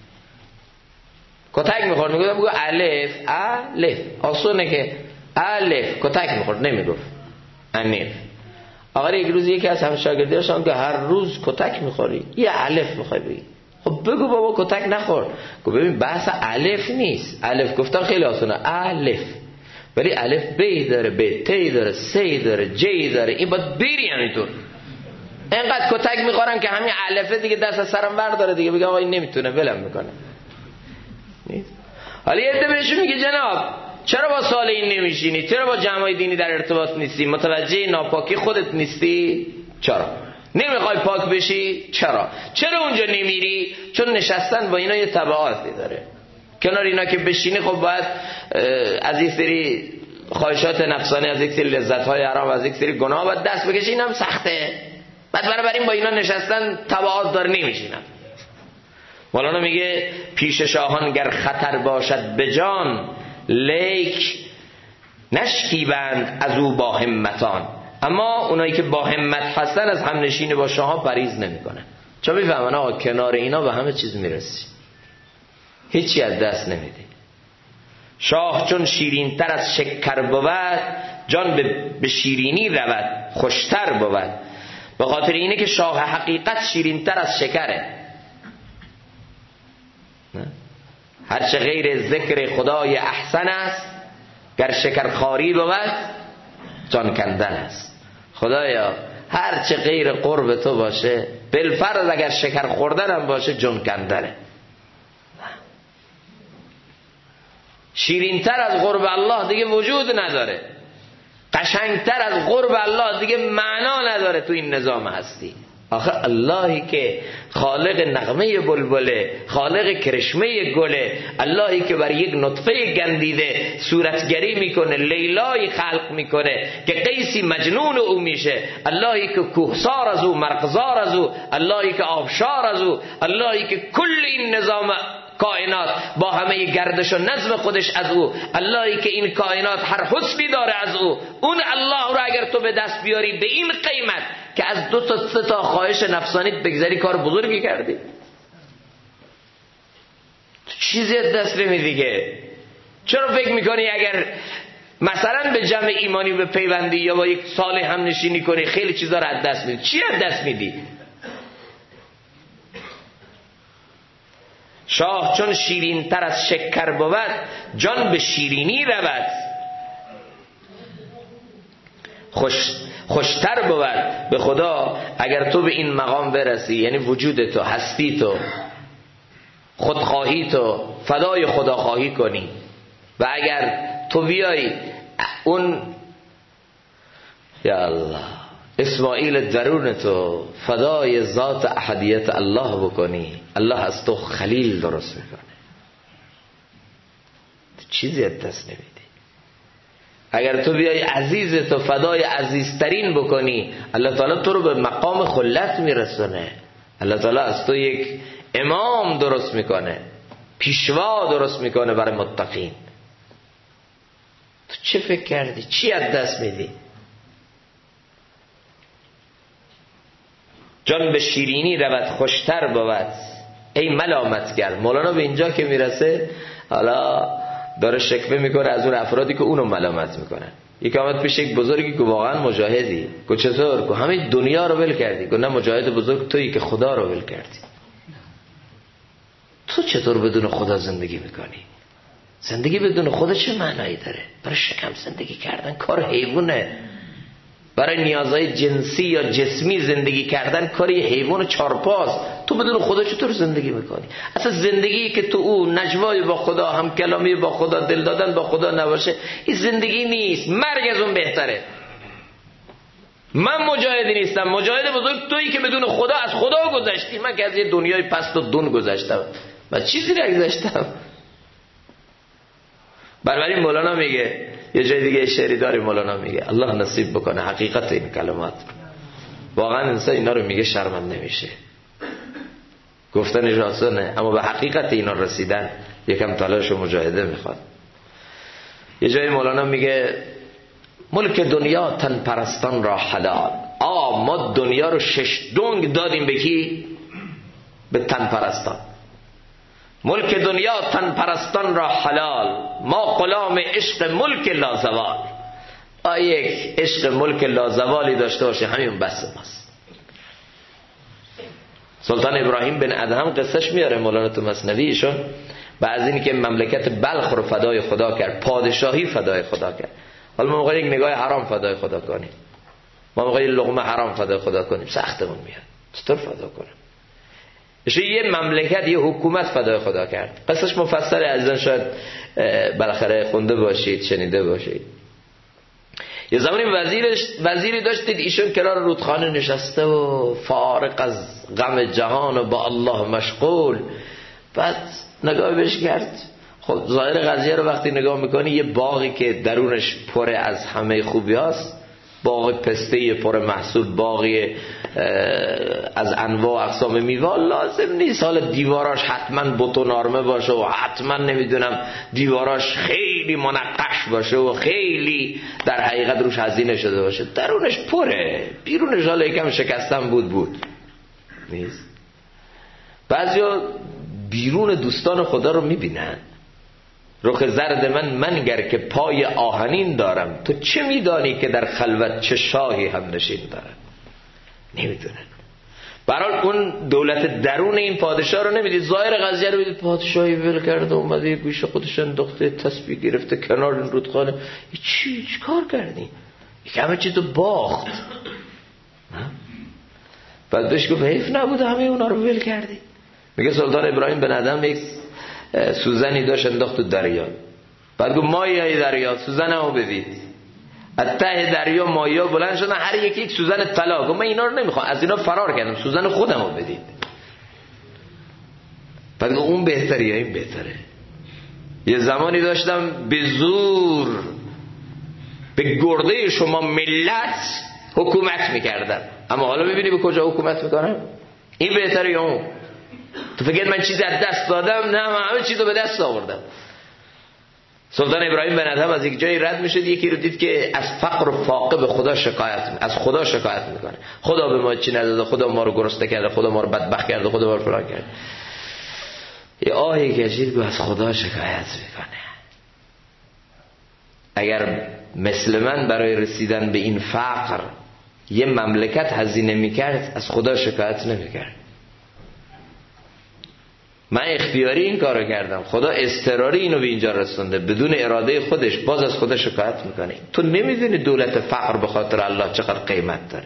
کتک میخورد میگفت بگو الف الف، آسونه که الف، کتک میخورد نمیگفت انف. آقا یک روز یکی از همشاگرداشون که هر روز کتک میخوری یه الف میخوای بگی، خب بگو بابا کتک نخور. گفت ببین بحث الف نیست، الف گفتن خیلی آسونه، الف، ولی الف بی داره، ب تی داره، سی داره، جی داره، این باید بری همینطور. اینقدر کتک میخورن که همین الفه دیگه دست از سرم برداره دیگه، بگه آقا این نمیتونه ولم میکنه. حالا یه عده بهشون میگه جناب چرا با صالحین نمیشینی؟ چرا با جمعای دینی در ارتباط نیستی؟ متوجه ناپاکی خودت نیستی؟ چرا؟ نمیخوای پاک بشی؟ چرا اونجا نمیری؟ چون نشستن با اینا یه تبعاتی داره. کنار اینا که بشینی خب باید از یک سری خواهشات نفسانی، از یک سری لذت‌های حرام، از یک سری گناه باید دست بکشی، اینم سخته. بعد بنابراین با اینا نشستن تبعات داره نمیشینن. مولانا میگه پیش شاهان گر خطر باشد به جان، لیک نشکیبند از او با همتان. اما اونایی که با همت هستن از همنشینی با شاه پریز نمیکنن، چون میفهمن آقا کنار اینا به همه چیز میرسی، هیچی از دست نمیدی. شاه چون شیرین تر از شکر بود، جان به شیرینی رود خوشتر بود. به خاطر اینه که شاه حقیقت شیرین تر از شکره. هرچه غیر ذکر خدای احسن است، گر شکرخواری بود جان کندن است. خدایا هرچه غیر قرب تو باشه، بالفرض اگر شکر خوردن هم باشه جان کندنه. شیرین‌تر از قرب الله دیگه وجود نداره، قشنگتر از قرب الله دیگه معنا نداره تو این نظام هستی. آخه اللهی که خالق نغمه بلبله، خالق کرشمه گله، اللهی که بر یک نطفه گندیده صورتگری میکنه، لیلای خلق میکنه که قیسی مجنون او میشه، اللهی که کوهسار از او، مرغزار از او، اللهی که آبشار از او، اللهی که کل این نظام کائنات با همه گردش و نظم خودش از او، اللهی که این کائنات هر حسنی داره از او. اون الله رو اگر تو به دست بیاری به این قیمت که از 2 تا 3 تا خواهش نفسانیت بگذاری، کار بزرگی کردی. تو چیزی از دست نمیدی دیگه. چرا فکر میکنی اگر مثلا به جمع ایمانی به پیوندی یا با یک صالح هم نشینی کنی، خیلی چیزا رو از دست میدی. چی از دست میدی؟ شاه چون شیرین تر از شکر بود، جان به شیرینی رود. خوشتر بود به خدا اگر تو به این مقام برسی، یعنی وجود تو، هستی تو، خودخواهی تو فدای خدا خواهی کنی. و اگر تو بیای اون یا الله اسماعیل درون تو فدای ذات احدیت الله بکنی، الله از تو خلیل درست میکنه. چیزی از دست نمیدی. اگر تو بیای عزیز تو فدای عزیزترین بکنی، الله تعالی تو رو به مقام خلت میرسونه. الله تعالی از تو یک امام درست میکنه، پیشوا درست میکنه برای متقین. تو چه فکر کردی؟ چی از دست میدی؟ جان به شیرینی رود خوشتر بود ای ملامتگر. مولانا به اینجا که میرسه حالا داره شکوه میکنه از اون افرادی که اونو ملامت میکنن. یک آمد پیش یک بزرگی که واقعا مجاهدی، گفت چطور؟ گفت همه دنیا رو ول کردی. گفت نه، مجاهد بزرگ تویی که خدا رو ول کردی. تو چطور بدون خدا زندگی میکنی؟ زندگی بدون خدا چه معنایی داره؟ برای شکم زندگی کردن کار حیوانه. برای نیازهای جنسی یا جسمی زندگی کردن کاری حیوان چارپاست. تو بدون خدا چطور زندگی میکنی؟ اصلا زندگی که تو اون نجوای با خدا، هم کلامی با خدا، دل دادن با خدا نباشه، این زندگی نیست. مرگ از اون بهتره. من مجاهدی نیستم. مجاهد بزرگ تویی که بدون خدا از خدا گذشتی. من که از یه دنیای پست و دون گذشتم. من چیزی نگذشتم. بنابراین مولانا میگه، یه جای دیگه شعری داره مولانا میگه الله نصیب بکنه حقیقت این کلمات. واقعا انسان اینا رو میگه شرمنده نمیشه، گفتنش آسانه، اما به حقیقت اینا رسیدن یکم تلاش و مجاهده میخواد. یه جای مولانا میگه ملک دنیا تن پرستان را حلال. ما دنیا رو 6 دنگ دادیم به کی؟ به تن پرستان. ملک دنیا تن پرستان را حلال، ما غلام عشق ملک لازوال. یک عشق ملک لازوالی داشته باشه همین بس ماست. سلطان ابراهیم بن ادهم قصهش میاره مولانا تو مثنوی ایشون، بعد اینی که مملکت بلخ رو فدای خدا کرد، پادشاهی فدای خدا کرد. حالا ما موقع یک نگاه حرام فدای خدا کنیم، ما موقع لقمه حرام فدای خدا کنیم، سختمون میاد. چطور فدا کنیم؟ یه مملکت، یه حکومت فدای خدا کرد. قصهش مفصله، عزیزان شاید بالاخره خونده باشید، شنیده باشید. یه زمانی وزیری داشتید ایشون کنار رودخانه نشسته و فارغ از غم جهان و با الله مشغول. بعد نگاه بهش کرد. خب ظاهر قضیه رو وقتی نگاه میکنی یه باغی که درونش پر از همه خوبی هست، باغ پسته پر محصول، باغی از انواع اقسام میوه، لازم نیست حالا دیواراش حتما بتونارمه باشه و حتما نمیدونم دیواراش خیلی منقش باشه و خیلی در حقیقت روش هزینه شده باشه. درونش پره، بیرونش حالا یکم شکستن بود نیست. بعضیا بیرون دوستان خدا رو میبینن. رخ زرد منگر که پای آهنین دارم، تو چه میدانی که در خلوت چه شاهی هم نشین دارم؟ نمیدونن. برای اون دولت درون این پادشاه رو نمیدید. ظاهر قضیه رو میدید، پادشاهی ول کرده اومده یه گوشه خودش انداخته، تسبیح گرفته کنار این رودخانه. چی کار کردی؟ یک همه چیز رو باخت. بعد بهش گفت حیف نبود همه اونا رو ول کردی. میگه سلطان ابراهیم بن ادهم یک سوزنی داشت انداخت تو دریا. بعد گفت مایه دریا، سوزنمو بدید. از ته دریا مایه بلند شدن، هر یکی یک سوزن طلا. گفت من اینا رو نمیخوام، از اینا فرار کردم، سوزن خودمو بدید. بعد گفت اون بهتره یا این بهتره؟ یه زمانی داشتم به زور به گرده شما ملت حکومت میکردم، اما حالا ببینی به کجا حکومت میکنم؟ این بهتره یا اون؟ تو فکر من چیزی از دست دادم؟ نه، من همه چیزو به دست آوردم. سلطان ابراهیم بن ادهم از یک جایی رد میشد، یکی رو دید که از فقر و فاقه به خدا از خدا شکایت میکنه. خدا به ما چی نداده، خدا ما رو گرسنه کرده، خدا ما رو بدبخت کرده، خدا ما رو فلان کرده. یه آهی کشید و از خدا شکایت میکنه. اگر مثل من برای رسیدن به این فقر یه مملکت هزینه میکرد، از خدا شکایت نمیکرد. من اختیاری این کارو کردم، خدا اضطراری اینو به اینجا رسونده، بدون اراده خودش باز از خدا شکایت میکنه. تو نمیدونی دولت فقر به خاطر الله چقدر قیمت داره.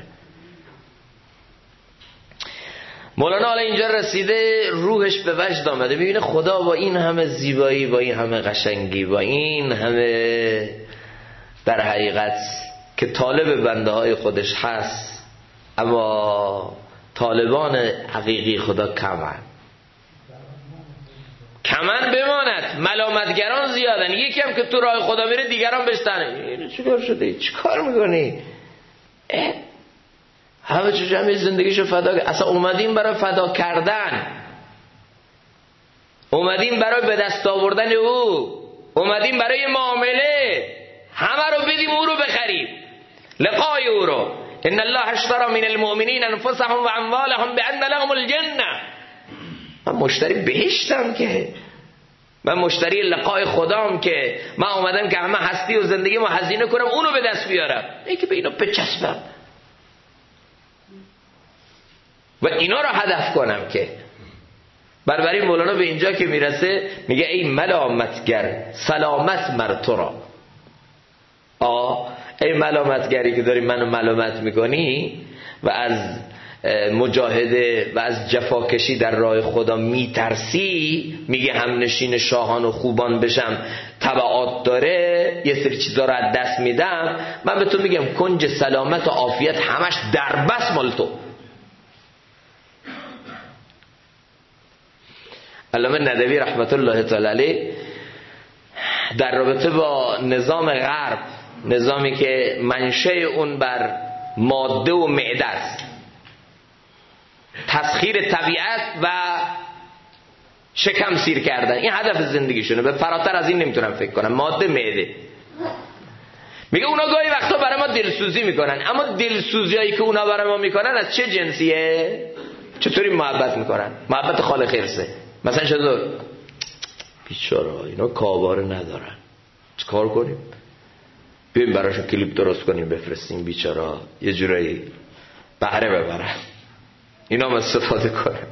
مولانا حالا اینجا رسیده، روحش به وجد آمده، میبینه خدا با این همه زیبایی، با این همه قشنگی، با این همه در حقیقت که طالب بنده های خودش هست، اما طالبان حقیقی خدا کمن بماند، ملامتگران زیادن. یکی هم که تو راه خدا میره دیگران بشتنه چی کار شده، چی کار میکنی، همه چیز جمعی زندگیشو فدا. اصلا اومدیم برای فدا کردن، اومدیم برای به دست آوردن او، اومدیم برای معامله، همه رو بدیم او رو بخریم، لقای او رو. ان الله اشتری من المؤمنین انفسهم و اموالهم بان لهم الجنه. من مشتری بهشتم، که من مشتری لقای خدام، که من اومدم که همه هستی و زندگی ما هزینه کنم اونو به دست بیارم، ای که به اینو بچسبم و اینا رو هدف کنم. که بربری مولانا به اینجا که میرسه میگه ای ملامتگر سلامت مر تو را. ای ملامتگری که داری منو ملامت میکنی و از مجاهده و از جفاکشی در راه خدا میترسی، میگه همنشین شاهان و خوبان بشم تبعات داره، یه سری چیزا رو از دست میدم. من به تو میگم کنج سلامت و عافیت همش در بس مال تو. علامه ندوی رحمت الله تعالی علیه در رابطه با نظام غرب، نظامی که منشأ اون بر ماده و معده است، تسخیر طبیعت و شکم سیر کردن، این هدف زندگیشونه، به فراتر از این نمیتونم فکر کنم. ماده معده، میگه اونا گاهی وقتا برای ما دلسوزی میکنن، اما دلسوزیایی که اونا برای ما میکنن از چه جنسیه؟ چطوری محبت میکنن؟ محبت خالق خرسه. مثلا چطور؟ بیچاره اینا کاباره ندارن، چه کار کنیم؟ بیایم براشون کلیپ درست کنیم بفرستیم، بیچاره یه جورایی بهره ببرن، اینا هم استفاده کنن.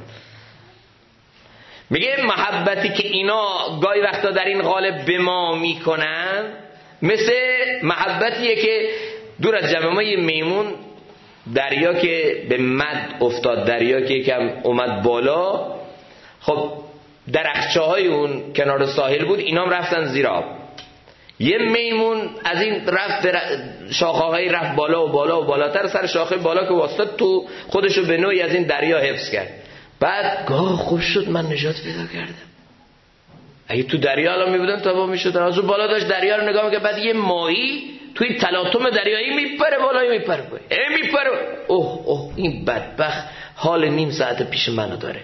میگه محبتی که اینا گاهی وقتا در این قالب به ما میکنن مثل محبتیه که دور از جمع ما یه میمون دریا که به مد افتاد، دریا که یکم اومد بالا، خب درخچه های اون کنار ساحل بود، اینا هم رفتن زیر آب. یه میمون از این رفت شاخه های رفت بالا و بالا و بالاتر، سر شاخه بالا که واسطه تو خودشو به نوعی از این دریا حفظ کرد. بعد گاه خوب شد من نجات پیدا کردم. اگه تو دریا الان میبودن تباه میشد. از اون بالا داشت دریا رو نگاه میکرد، بعد یه ماهی توی تلاطم دریایی میپره بالایی میپره میپره. اوه این بدبخت حال نیم ساعت پیش منو داره.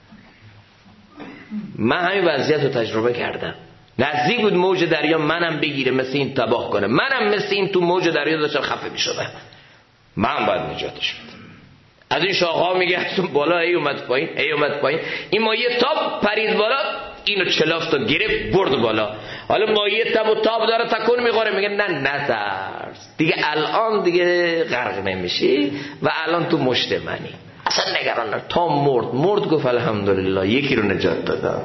من همین وضعیت رو تجربه کردم. نزدیک بود موج دریا منم بگیره مثل این تباه کنه، منم مثل این تو موج دریا داشتم خفه میشدم. من باید نجاتش بدم. از این شاخه‌ها میگه از بالا ای اومد پایین، این ماهی تاب پرید بالا، اینو چلاف تا گرفت برد بالا. حالا ماهی تاب داره تکون میخوره، میگه نه نترس دیگه، الان دیگه غرق نمیشی و الان تو مشت منی، اصلا نگران نباش. تا مرد گفت الحمدلله یکی رو نجات دادم.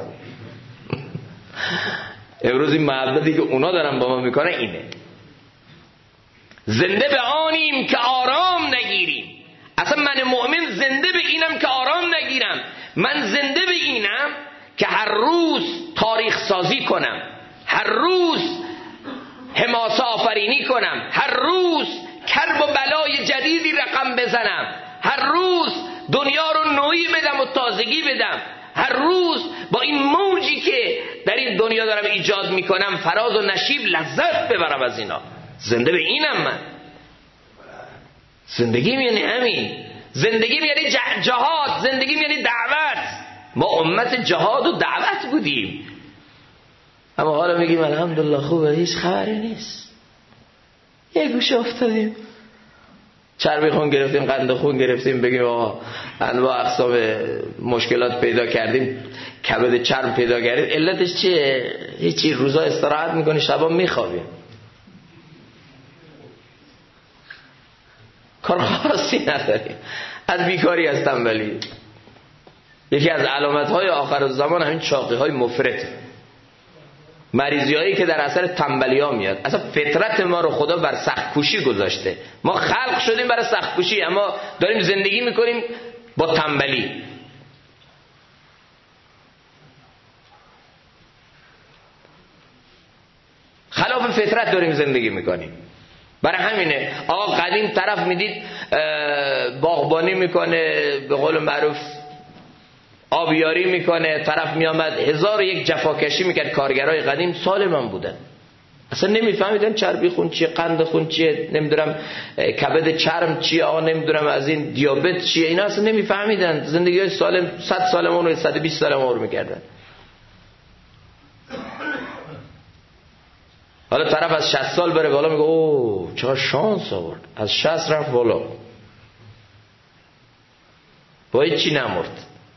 امروز این محبتی که اونا دارن با ما میکنه اینه. زنده به آنیم که آرام نگیریم. اصلا من مؤمن زنده به اینم که آرام نگیرم. من زنده به اینم که هر روز تاریخ سازی کنم، هر روز حماسه آفرینی کنم، هر روز کرب و بلای جدیدی رقم بزنم، هر روز دنیا رو نوعی بدم و تازگی بدم، هر روز با این موجی که در این دنیا دارم ایجاد میکنم فراز و نشیب لذت ببرم از اینا. زنده به اینم من. زندگی یعنی همین. زندگی یعنی جهاد، زندگی یعنی دعوت. ما امت جهاد و دعوت بودیم، اما حالا میگیم الحمدلله خوبه، هیچ خبری نیست، یه گوشه افتادیم، چربی خون گرفتیم، قند خون گرفتیم، بگیم آقا انواع اقسام مشکلات پیدا کردیم، کبد چرب پیدا کردیم. علتش چیه؟ هیچی، روزا استراحت میکنی، شبا میخوابیم. کار خاصی نداریم. از بیکاری، از تنبلی. یکی از علامت‌های آخر الزمان همین چاقی‌های مفرطه، مریضی‌هایی که در اثر تنبلی‌ها میاد. اصلا فطرت ما رو خدا بر سخت کوشی گذاشته. ما خلق شدیم برای سخت کوشی، اما داریم زندگی میکنیم با تنبلی. خلاف فطرت داریم زندگی میکنیم. برای همینه آقا قدیم طرف میدید باغبانی میکنه، به قول معروف آبیاری میکنه، طرف میامد 1001 جفاکشی میکرد. کارگرای قدیم سالم بودن، اصلا نمیفهمیدن چربی خون چیه، قند خون چیه، نمیدونم کبد چرم چیه، آقا نمیدونم از این دیابت چیه، اینا اصلا نمیفهمیدن. زندگی های سالم 100 سال اون رو 120 سال عمر میکردن. حالا طرف از 60 سال بره بالا میگه اوه چقدر شانس آورد، از 60 رفت بالا، با هیچی نمرد.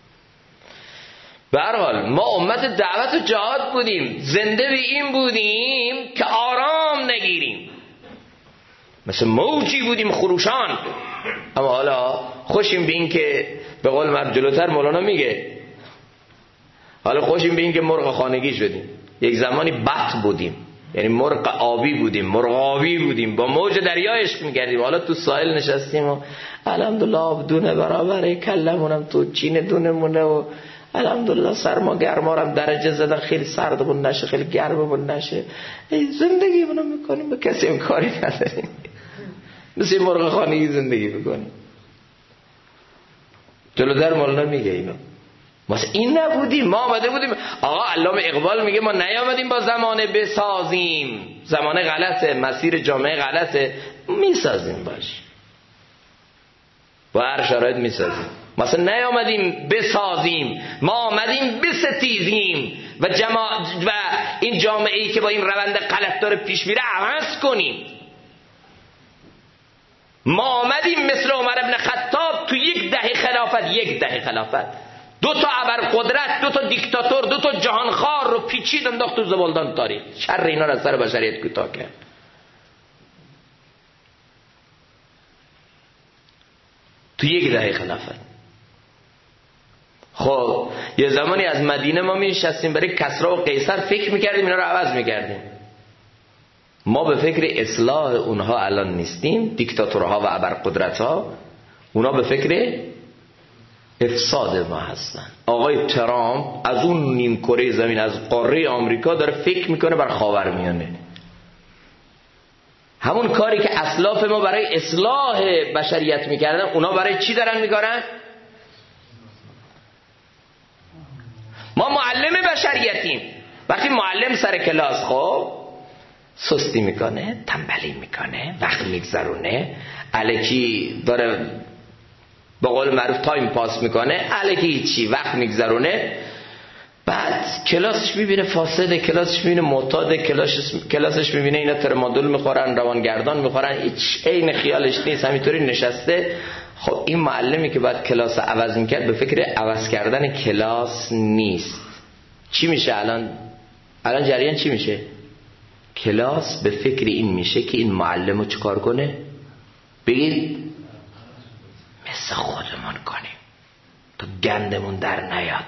به هر حال ما امت دعوت و جهاد بودیم، زنده به این بودیم که آرام نگیریم، مثل موجی بودیم خروشان. اما حالا خوشیم به این که به قول من جلوتر مولانا میگه، حالا خوشیم به این که مرغ خانگی شدیم. یک زمانی بط بودیم، یعنی مرغ آبی بودیم، مرغابی بودیم، با موج دریا عشق می‌کردیم. حالا تو ساحل نشستیم و الحمدلله آب دونه برابره، کلمونم تو چین دونه مونه و الحمدلله سرما گرما هم درجه زدن، خیلی سردمون نشه، خیلی گرممون نشه، زندگی منو میکنیم، به کسی هم کاری نداریم، مثل مرغ خانگی زندگی میکنیم. جلوتر مولانا میگه اینو. ما این نبودیم، ما آمده بودیم. آقا علامه اقبال میگه ما نیامدیم با زمانه بسازیم، زمانه غلطه، مسیر جامعه غلطه، میسازیم باش، با هر شرایط میسازیم. مثلا نیامدیم بسازیم، ما آمدیم بستیزیم و این جامعه ای که با این روند غلط داره پیش میره عوض کنیم. ما آمدیم مثل عمر ابن خطاب تو یک دهه خلافت 2 تا ابرقدرت، 2 تا دیکتاتور، 2 تا جهانخوار رو پیچید انداخت تو زبالدان تاریخ، شر اینا رو از سر بشریت کوتاه کرد. تو یک دهه خلافت. خب یه زمانی از مدینه ما میشستیم برای کسرا و قیصر فکر میکردیم اینا رو عوض میکردیم. ما به فکر اصلاح اونها الان نیستیم، دیکتاتورها و ابرقدرتها، اونا به فکر افساد ما هستن. آقای ترامپ از اون نیم کره زمین، از قاره آمریکا داره فکر میکنه بر خاورمیانه. همون کاری که اسلاف ما برای اصلاح بشریت میکردن، اونا برای چی دارن میکنن؟ ما معلم بشریتیم. وقتی معلم سر کلاس خب سستی میکنه، تنبلی میکنه، وقت میگذرونه، الکی داره به قول معروف تایم پاس میکنه، الکی هیچی وقت میگذرونه، بعد کلاسش میبینه فاسده، کلاسش میبینه معتاد، کلاسش میبینه اینا ترمادول میخورن، روانگردان میخورن، هیچ عین خیالش نیست، همینطوری نشسته. خب این معلمی که باید کلاس عوض میکرد به فکر عوض کردن کلاس نیست. چی میشه الان جریان چی میشه؟ کلاس به فکر این میشه که این معلم رو چیکار کنه؟ بگید مثل خودمون کنیم تا گندمون در نیاد.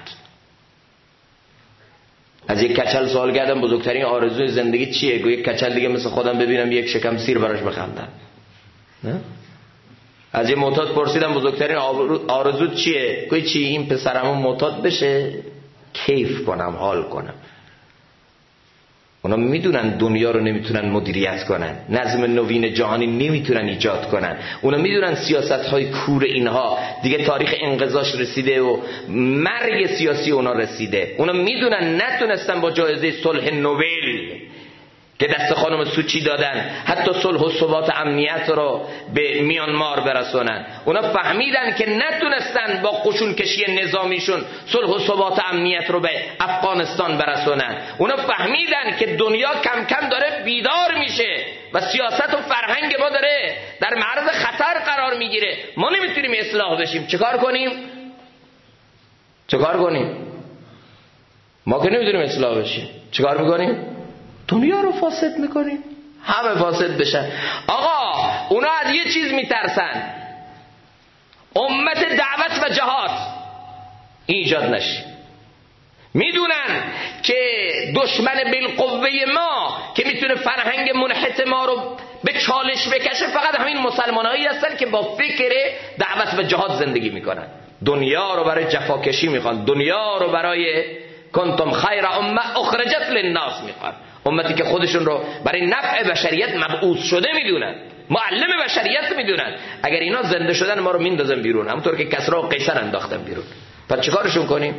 از یک کچل سوال کردم بزرگترین آرزوی زندگی چیه؟ گویا یک کچل دیگه مثل خودم ببینم، یک شکم سیر براش بخندم. نه؟ از یه معتاد پرسیدم بزرگترین آرزو چیه؟ گویا چی؟ این پسرمون معتاد بشه، کیف کنم، حال کنم. اونا میدونن دنیا رو نمیتونن مدیریت کنن، نظم نوین جهانی نمیتونن ایجاد کنن، اونا میدونن سیاست‌های کور اینها دیگه تاریخ انقضاش رسیده و مرگ سیاسی اونا رسیده. اونا میدونن نتونستن با جایزه صلح نوبل که دست خانم سوچی دادن حتی صلح و ثبات امنیت رو به میانمار برسونن. اونا فهمیدن که نتونستن با قشونکشی نظامیشون صلح و ثبات امنیت رو به افغانستان برسونن. اونا فهمیدن که دنیا کم کم داره بیدار میشه و سیاست و فرهنگ ما داره در معرض خطر قرار میگیره. ما نمیتونیم اصلاح بشیم. چیکار کنیم؟ ما که نمیتونیم اصلاح بشیم. چیکار میکنیم؟ دنیا رو فاسد میکنیم، همه فاسد بشن. آقا اونا از یه چیز میترسن، امت دعوت و جهاد ایجاد نشه. میدونن که دشمن بالقوه ما که میتونه فرهنگ منحط ما رو به چالش بکشه فقط همین مسلمانایی هستن که با فکر دعوت و جهاد زندگی میکنن، دنیا رو برای جفاکشی میخوان، دنیا رو برای کنتم خیر امه اخرجت للناس میخوان، امتی که خودشون رو برای نفع بشریت مبعوث شده میدونن، معلم بشریت میدونن. اگر اینا زنده شدن ما رو میندازن بیرون، همونطور که کسرا و قیصر انداختن بیرون. پس چیکارشون کنیم؟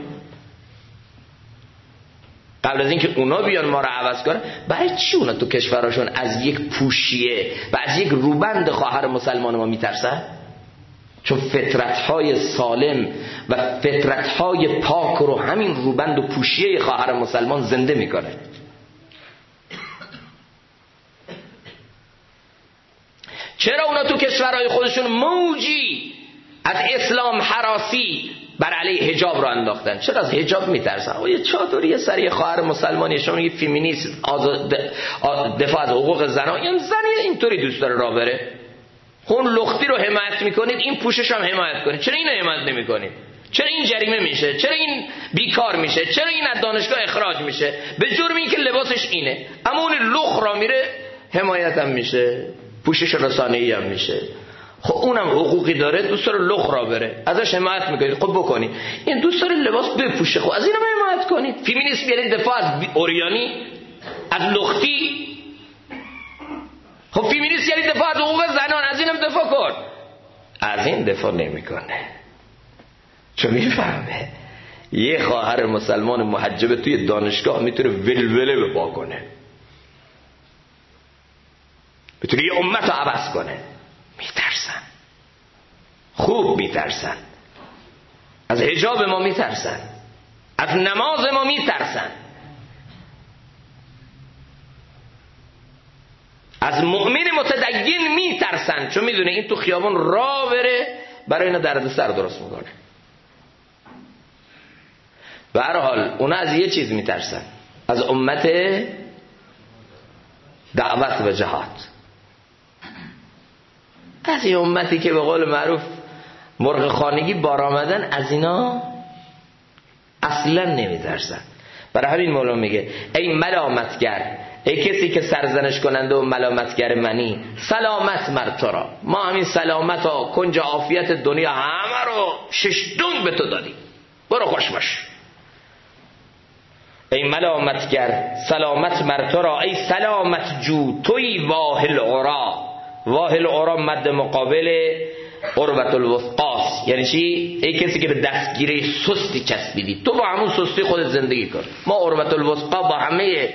قبل از اینکه اونا بیان ما رو عوض کنن، برای چی اونا تو کشورشون از یک پوشیه و از یک روبند خواهر مسلمان ما میترسن؟ چون فطرت‌های سالم و فطرت‌های پاک رو همین روبند و پوشیه خواهر مسلمان زنده میکنه. چرا اونا تو کشورهای خودشون موجی از اسلام حراسی بر علیه حجاب رو انداختن؟ چرا از حجاب میترسن؟ یه چادری سری خواهر مسلمانی شما یه فیمینیست دفاع از حقوق زنان، این زنی اینطوری دوست داره راه بره، اون لختی رو حمایت میکنید، این پوشش هم حمایت کنید. چرا اینو حمایت نمیکنید؟ چرا این جریمه میشه؟ چرا این بیکار میشه؟ چرا این از دانشگاه اخراج میشه؟ به جرم اینکه لباسش اینه. اما اون لخ را میره حمایت هم میشه، پوشش رسانه‌ای هم میشه. خب اونم حقوقی داره، دوست داره لخ را بره، ازش حمایت میکنید. خب بکنید. این دوست داره لباس بپوشه، خب از اینم حمایت کنید. فیمینیست بیارید دفاع از اوریانی، از لختی. خب فیمینیست یعنی دفاع از حقوق زنان، از اینم دفاع کن. از این دفاع نمیکنه، چون میفهمه یه خواهر مسلمان محجبه توی دانشگاه میتونه ولوله بپا کنه، میتونه یه امت رو عوض کنه. میترسن، خوب میترسن، از حجاب ما میترسن، از نماز ما میترسن، از مؤمن متدین میترسن، چون میدونه این تو خیابون راه بره برای اینا دردسر درست میکنه. به هر حال اونا از یه چیز میترسن، از امت دعوت و جهاد، از این امتی که به قول معروف مرغ خانگی بار آمدن، از اینا اصلا نمیترسن. برای همین مولا میگه ای ملامتگر، ای کسی که سرزنش کننده و ملامتگر منی، سلامت مرتورا، ما همین سلامت و کنج عافیت دنیا همه رو ششدون به تو دادیم، برو خوش باش. ای ملامتگر سلامت مرتورا، ای سلامت جو توی واهل عرا. واهل عرا مد مقابل عروة الوثقاست. یعنی چی؟ ای کسی که به دستگیره سستی چسبیدی، تو با همون سستی خودت زندگی کن. ما عروة الوثقا با همه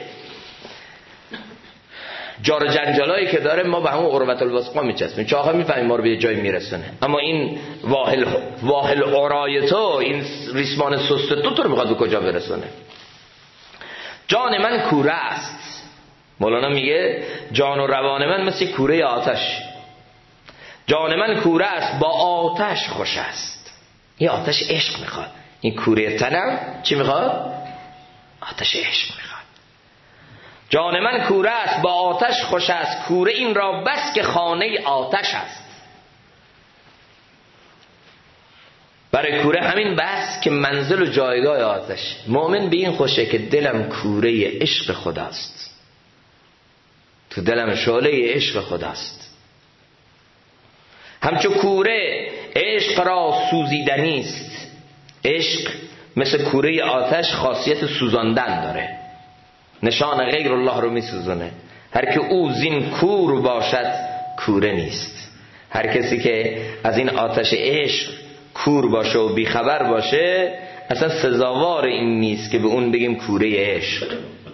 جار جنجالایی که داره ما به همون عروة الوثقا میچسبیم، چون آخه میفهمیم ما رو به یه جایی میرسونه. اما این واهل عرای تو، این ریسمان سست تو رو میخواد به کجا برسونه؟ جان من کوره است. مولانا میگه جان و روان من مثل کوره آتش. جان من کوره است، با آتش خوش است. این آتش عشق میخواد. این کوره تنم چی میخواد؟ آتش عشق میخواد. جان من کوره است، با آتش خوش است. کوره این را بس که خانه آتش است. برای کوره همین بس که منزل و جایگاه آتش. مؤمن به این خوشه که دلم کوره عشق خداست، تو دلم شعله عشق خداست. همچو کوره عشق را سوزیدنی است. عشق مثل کوره آتش خاصیت سوزاندن داره، نشان غیر الله رو میسوزونه. هر که او زین کور باشد کوره نیست. هر کسی که از این آتش عشق کور باشه و بیخبر باشه، اصلا سزاوار این نیست که به اون بگیم کوره عشق.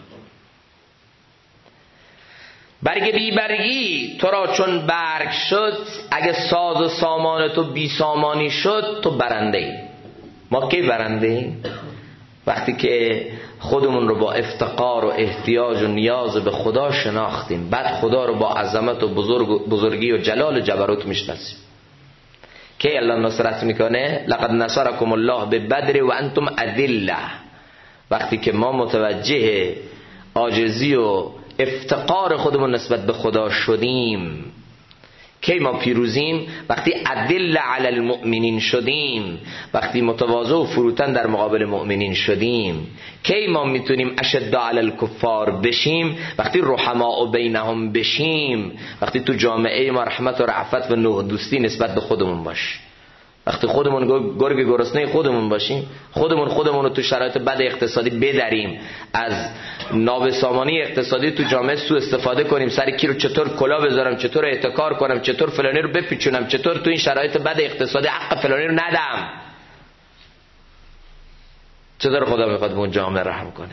برگ بی برگی تو را چون برگ شد، اگه ساز و سامان تو بی سامانی شد، تو برنده ای. ما کی برنده ایم؟ وقتی که خودمون رو با افتقار و احتیاج و نیاز به خدا شناختیم، بعد خدا رو با عظمت و بزرگی و جلال و جبروت میشناسیم. که الله نصرت میکنه؟ لقد نصرکم الله ببدر و انتم اذله. وقتی که ما متوجه عاجزی و افتقار خودمون نسبت به خدا شدیم کی ما پیروزیم؟ وقتی ادل علی المؤمنین شدیم، وقتی متواضع و فروتن در مقابل مؤمنین شدیم. کی ما میتونیم اشد علی الکفار بشیم؟ وقتی رحماء بینهم بشیم، وقتی تو جامعه ما رحمت و رأفت و نوح دوستی نسبت به خودمون باش، وقتی خودمون گرگ گرسنه خودمون باشیم، خودمون رو تو شرایط بد اقتصادی بدریم، از نابسامانی اقتصادی تو جامعه سوء استفاده کنیم، سر کی رو چطور کلا بذارم، چطور احتکار کنم، چطور فلانی رو بپیچونم، چطور تو این شرایط بد اقتصادی حق فلانی رو ندم، چطور خدا میخواد به اون جامعه رحم کنه؟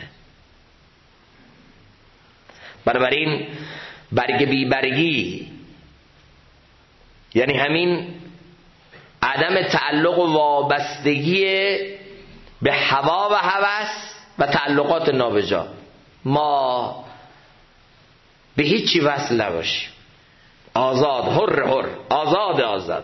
بنابراین برگ بی برگی یعنی همین عدم تعلق و وابستگی به هوا و هوس و تعلقات نابجا. ما به هیچی وصل نباشیم، آزاد، حر آزاد.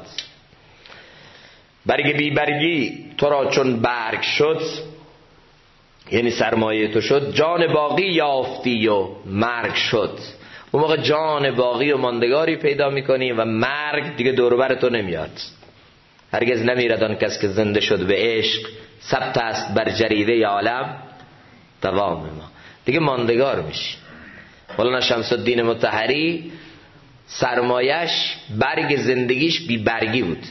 برگ بی برگی تو را چون برگ شد، یعنی سرمایه تو شد، جان باقی یافتی و مرگ شد. اون موقع جان باقی و ماندگاری پیدا میکنی و مرگ دیگه دور و بر تو نمیاد. هرگز نمیرد آن کس که زنده شد به عشق، ثبت است بر جریده عالم دوام ما. دیگه ماندگار میشی. مولانا شمس الدین مطهری سرمایش برگ زندگیش بی برگی بود،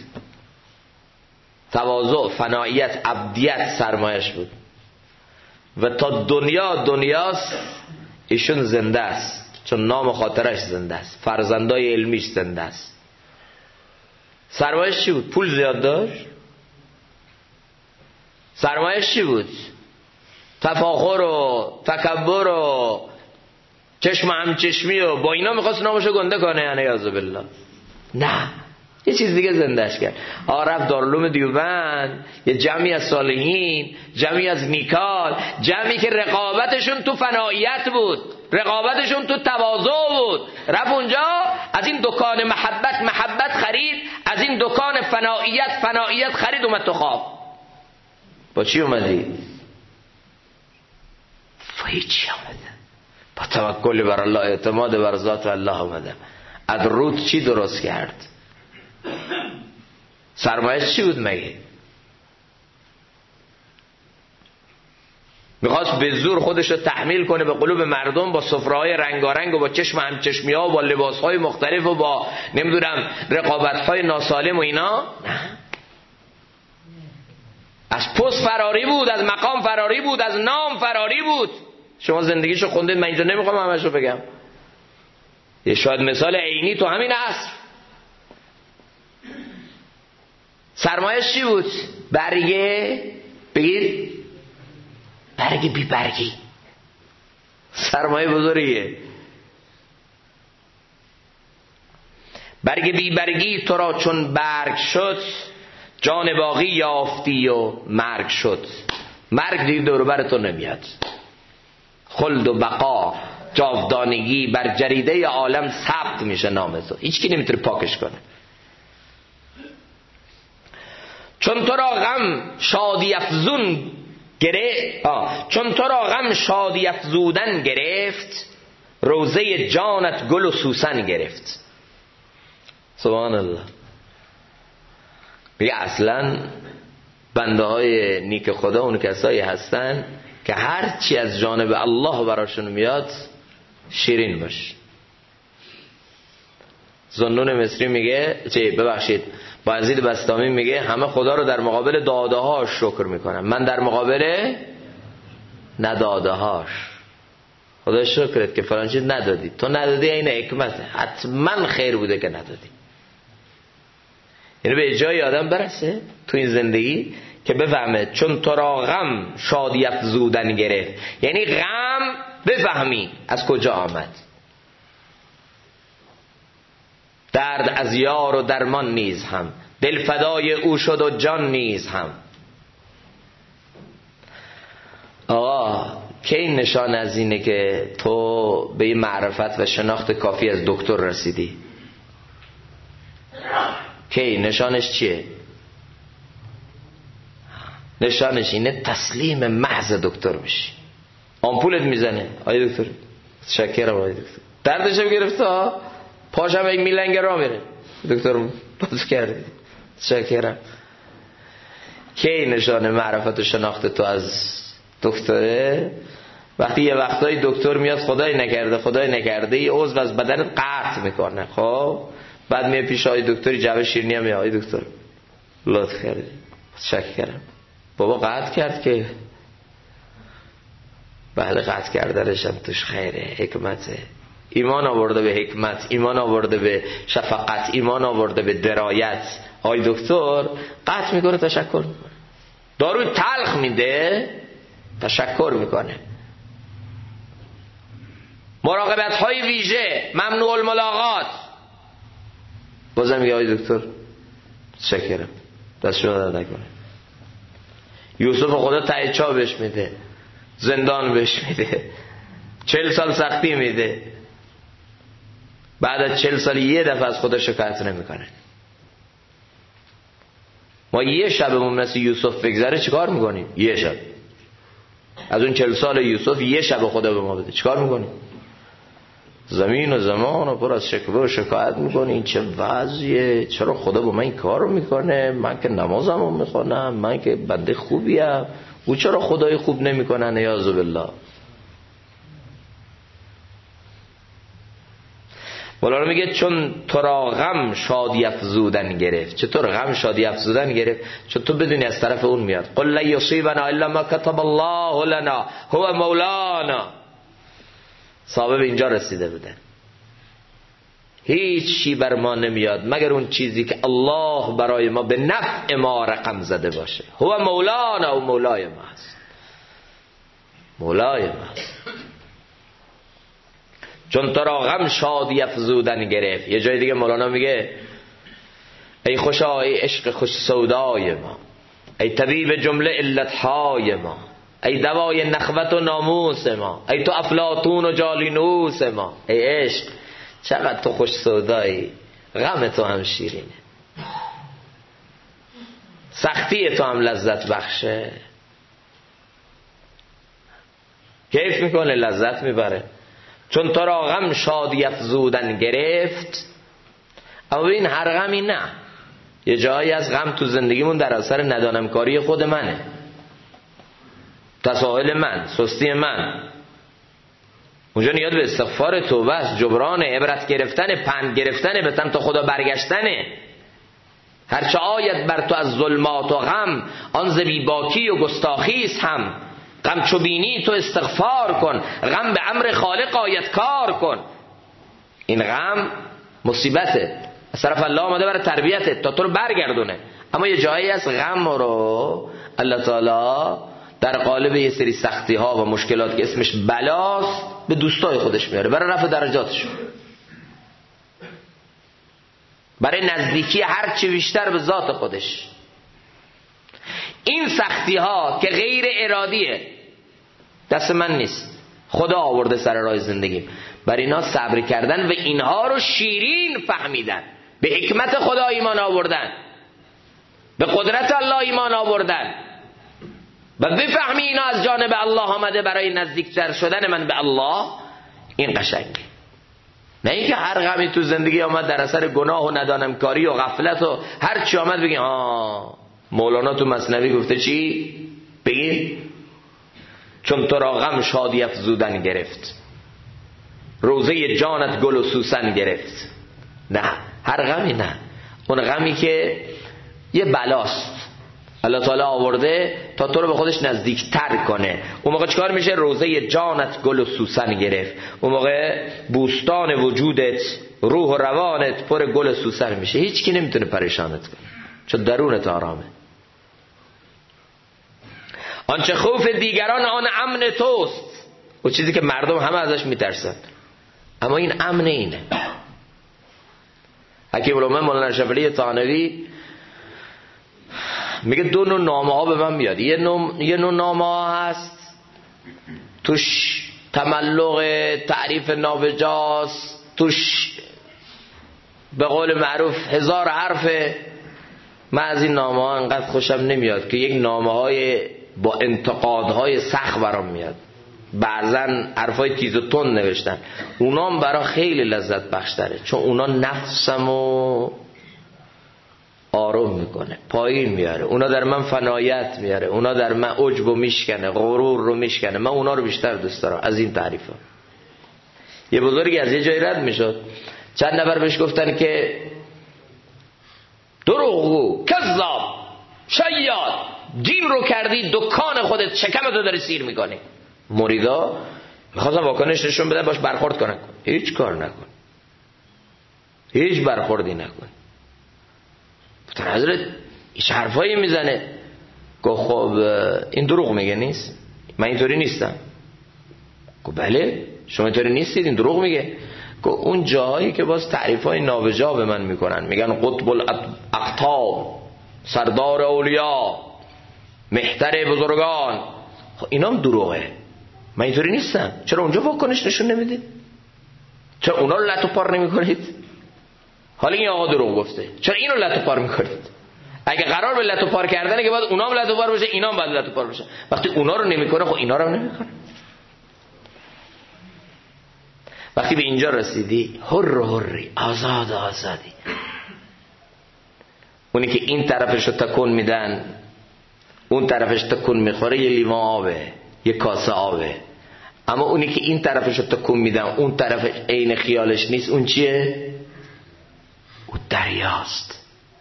تواضع، فناییت، عبدیت سرمایش بود و تا دنیاست ایشون زنده است، چون نام خاطرش زنده است، فرزندای علمیش زنده است. سرمایش چی بود؟ پول زیاد داشت؟ سرمایش چی بود؟ تفاخر و تکبر و چشم همچشمی و با اینا میخواست نامشو گنده کنه، یعنی عیاذ بالله. نه، یه چیز دیگه زندهش کرد. رفت دارالعلوم دیوبند، یه جمعی از صالحین، جمعی از نیکان، جمعی که رقابتشون تو فناییت بود، رقابتشون تو تواضع بود، رفت اونجا از این دکان محبت خرید، از این دکان فناییت خرید، اومد تو خواب. با چی اومدی؟ با هیچی اومده، با توکل بر الله، اعتماد بر ذات الله اومده. از رود چی درست کرد؟ سرمایه‌اش چی بود مگه؟ میخواست به زور خودش رو تحمیل کنه به قلوب مردم با سفره‌های رنگارنگ و با چشم همچشمی‌ها و با لباس‌های مختلف و با نمیدونم رقابت‌های ناسالم و اینا؟ نه، از پست فراری بود، از مقام فراری بود، از نام فراری بود. شما زندگیشو خوندید، من اینجا نمیخوام همشو بگم. یه شاید مثال عینی تو همین عصر. سرمایه‌اش چی بود؟ برگه بگیر، برگ بی برگی. سرمایه بزرگیه. برگ بی برگی تو را چون برگ شد، جان باقی یافتی و مرگ شد. مرگ دیگه دور و بر تو نمیاد. خلد و بقا، جاودانگی بر جریده عالم ثبت میشه نام تو، هیچ کی نمیتونه پاکش کنه. چون تو را غم شادی افزون چون تو را غم شادی افزودن گرفت، روزه جانت گل و سوسن گرفت. سبحان الله. میگه اصلا بنده های نیک خدا اون کسایی هستن که هر چی از جانب الله براشون میاد شیرین باش. ذوالنون مصری میگه بایزید بسطامی میگه همه خدا رو در مقابل داده هاش شکر میکنم، من در مقابل نداده هاش. خدا شکرت که فلان چیز ندادی، تو ندادی، این حکمته، حتما خیر بوده که ندادی. یعنی به جای آدم برسه تو این زندگی که بفهمه چون تو را غم شادی افزودن گرفت، یعنی غم بفهمی از کجا آمد. درد از یار و درمان نیز هم، دل فدای او شد و جان نیز هم. آقا که این نشان از اینه که تو به این معرفت و شناخت کافی از دکتر رسیدی؟ که نشانش چیه؟ نشانش اینه تسلیم محض دکتر میشی. آمپولت میزنه، آی دکتر شکرم، آی دکتر دردشم گرفته، پاشم یک میلنگ را میره، دکتر باز کردی. شکرم. کی نشانه معرفت و شناخت تو از دکتره؟ وقتی یه وقتایی دکتر میاد خدای نکرده یه عضو از بدنت قطع میکنه، خب بعد میاد پیش آقای دکتر جواب شیرینی هم میاد، آقای دکتر لطف کردی. شکرم. بابا قطع کرد که بله قطع کردنش هم توش خیره، حکمته. ایمان آورده به حکمت، ایمان آورده به شفقت، ایمان آورده به درایت. آقای دکتر قطع میکنه تشکر میکنه، داروی تلخ میده تشکر میکنه. مراقبت های ویژه، ممنوع الملاقات، بازم میگه آقای دکتر شکرم، دست شما درد نکنه. یوسف خدا ته چا بهش میده، زندان بهش میده، 40 سال سختی میده، بعد از 40 سال یه دفعه از خدا شکایت نمیکنه. ما یه شبمون مثل یوسف بگذره چیکار میکنیم؟ یه شب از اون 40 سال یوسف یه شب خدا به ما بده چیکار میکنیم؟ زمین و زمان و پر از شکوه و شکایت میکنه این چه وضعیه، چرا خدا با من این کار رو میکنه، من که نمازم رو میخونم، من که بنده خوبیم، او چرا خدای خوب نمیکنه؟ نیاز بالله. مولانا میگه چون تو را غم شادی افزودن گرفت. چطور غم شادی افزودن گرفت؟ چون تو بدونی از طرف اون میاد. قل لا یصیبنا الا ما كتب الله لنا هو مولانا. صاحب اینجا رسیده بودن، هیچ چی بر ما نمیاد مگر اون چیزی که الله برای ما به نفع ما رقم زده باشه. هو مولانا، و مولای ما هست، مولای ما هست. چون تو را غم شادی افزودن گرفت. یه جای دیگه مولانا میگه ای خوشا ای عشق خوش سودای ما، ای طبیب جمله علتهای ما، ای دوای نخوت و ناموس ما، ای تو افلاطون و جالینوس ما. ای عشق چقدر تو خوش سودایی، غم تو هم شیرینه، سختی تو هم لذت بخشه، کیف میکنه، لذت میبره. چون تو را غم شادی افزودن گرفت. اما ببین هر غمی نه، یه جایی از غم تو زندگیمون در اثر ندانمکاری خود منه، تساهل من، سستی من. اونجا نیاز به استغفار، توبه است، جبران، عبرت گرفتن، پند گرفتن، به سمت خدا برگشتنه. هرچه آید بر تو از ظلمات و غم، آن ز بی باکی و گستاخی است هم. غم چو بینی تو استغفار کن، غم به امر خالق آید کار کن. این غم مصیبته، از طرف الله آمده برای تربیته تا تو رو برگردونه. اما یه جایی از غم رو الله تعالی در قالب یه سری سختی ها و مشکلات که اسمش بلاست به دوستای خودش میاره برای رفع درجاتشون، برای نزدیکی هر چی بیشتر به ذات خودش. این سختی ها که غیر ارادیه، دست من نیست، خدا آورده سر راه زندگی، برای اینا صبر کردن و اینها رو شیرین فهمیدن، به حکمت خدا ایمان آوردن، به قدرت الله ایمان آوردن و بفهمی اینا از جانب الله آمده برای نزدیکتر شدن من به الله. این قشنگه. نه اینکه هر غمی تو زندگی آمد در اثر گناه و ندانمکاری و غفلت و هر چی آمد بگیم مولانا تو مثنوی گفته چی؟ بگیم چون تو را غم شادی افزودن گرفت، روزه جانت گل و سوسن گرفت. نه، هر غمی نه، اون غمی که یه بلاست الله تعالی آورده تا تو رو به خودش نزدیکتر کنه. اون موقع چکار میشه؟ روزه جانت گل و سوسن گرفت. اون موقع بوستان وجودت، روح و روانت پر گل و سوسن میشه، هیچ کی نمیتونه پریشانت کنه چون درونت آرامه. آنچه خوف دیگران آن امن توست، و چیزی که مردم همه ازش میترسن، اما این امن اینه. حکیم الامه مولانا شفیعی طانوی میگه دو نوع نامه ها به من میاد. یه نوع نامه ها هست توش تملق تعریف نابجاست، توش به قول معروف 1000 حرفه. من از این نامه ها انقدر خوشم نمیاد که یک نامه های با انتقادهای سخت برام میاد، بعضن حرفای تیز و تند نوشتن، اونام برا خیلی لذت بخش داره، چون اونا نفسمو آروم میکنه، پایین میاره. اونا در من فنایت میاره، اونا در من عجب رو میشکنه، غرور رو میشکنه. من اونا رو بیشتر دوست دارم از این تعریفا. یه بزرگی از یه جای رد میشد، چند نفر بهش گفتن که دروغگو، کذاب، شیاد، دین رو کردی دکان خودت، شکمتو داری سیر میکنی. مریدا میخواستن واکنش نشون بدن، باش برخورد کنن. هیچ کار نکن، هیچ برخوردی نکن. گفتن حضرت هیچ حرفایی میزنه. گفت خب این دروغ میگه نیست؟ من اینطوری نیستم. گفت بله شما اینطوری نیستید، این دروغ میگه. گفت اون جاهایی که باز تعریفای نابجا به من میکنن، میگن قطب الاقطاب، سردار اولیا، مهتر بزرگان، خب اینام دروغه. من اینطوری نیستم. چرا اونجا واکنش نشون نمیدید؟ چرا اونا رو لط و پار نمیکنید؟ حالا این آقا دروغ گفته، چرا اینو لط و پار میکنید؟ اگه قرار به لط و پار کردنه که باید اونام لط و پار بشه، اینام باید لط و پار بشه. وقتی اونا رو نمیکنه خب اینا رو هم نمیکنه. وقتی به اینجا رسیدی، حری، آزادی. اونی که این طرفش رو تکون میدن، اون طرفش تکون میخوره، یه لیوان آبه، یه کاسه آبه. اما اونی که این طرفش رو تکون میدن، اون طرفش عین خیالش نیست، اون چیه؟ اون دریاست.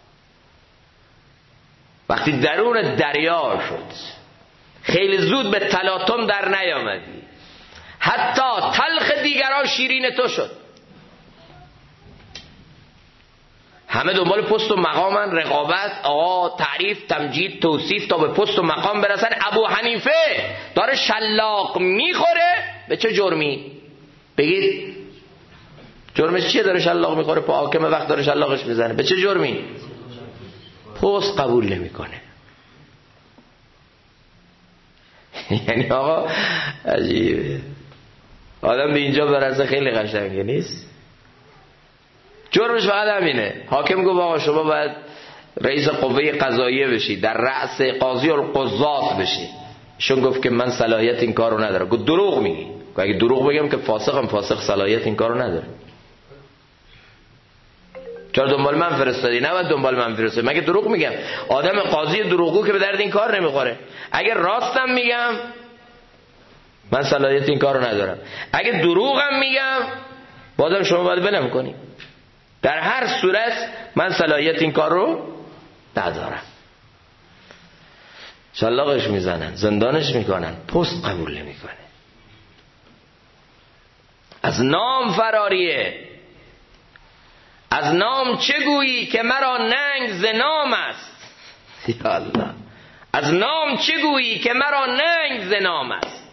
وقتی درون دریا شد، خیلی زود به تلاطم در نیامدی، حتی تلخ دیگران شیرین تو شد. همه دنبال پست و مقامن، رقابت، تعریف، تمجید، توصیف تا به پست و مقام برسن. ابو حنیفه داره شلاق میخوره، به چه جرمی؟ بگید جرمش چیه؟ داره شلاق میخوره، پا حاکم وقت داره شلاقش میزنه، به چه جرمی؟ پست قبول نمیکنه. یعنی آقا عجیبه، آدم به اینجا برسه خیلی قشنگه نیست؟ جرمش فقط همینه. حاکم گفت آقا شما باید رئیس قوه قضاییه بشی، در رأس قاضی القضات بشی. شون گفت که من صلاحیت این کارو ندارم. گفت دروغ میگی. گفت اگه دروغ بگم که فاسقم، فاسق صلاحیت این کارو نداره. چرا دنبال من فرستادی؟ نباید دنبال من فرستادی. مگه دروغ میگم؟ آدم قاضی دروغگو که به درد این کار نمیخوره. اگه راستم میگم من صلاحیت این کارو ندارم، اگه دروغم میگم بازم شما باید بلم کنی. در هر صورت من صلاحیت این کار رو ندارم. شلاقش میزنن، زندانش میکنن، پست قبول نمیکنه. از نام فراریه. از نام چه گویی که مرا ننگ ز نام است. یا الله، از نام چه گویی که مرا ننگ ز نام است.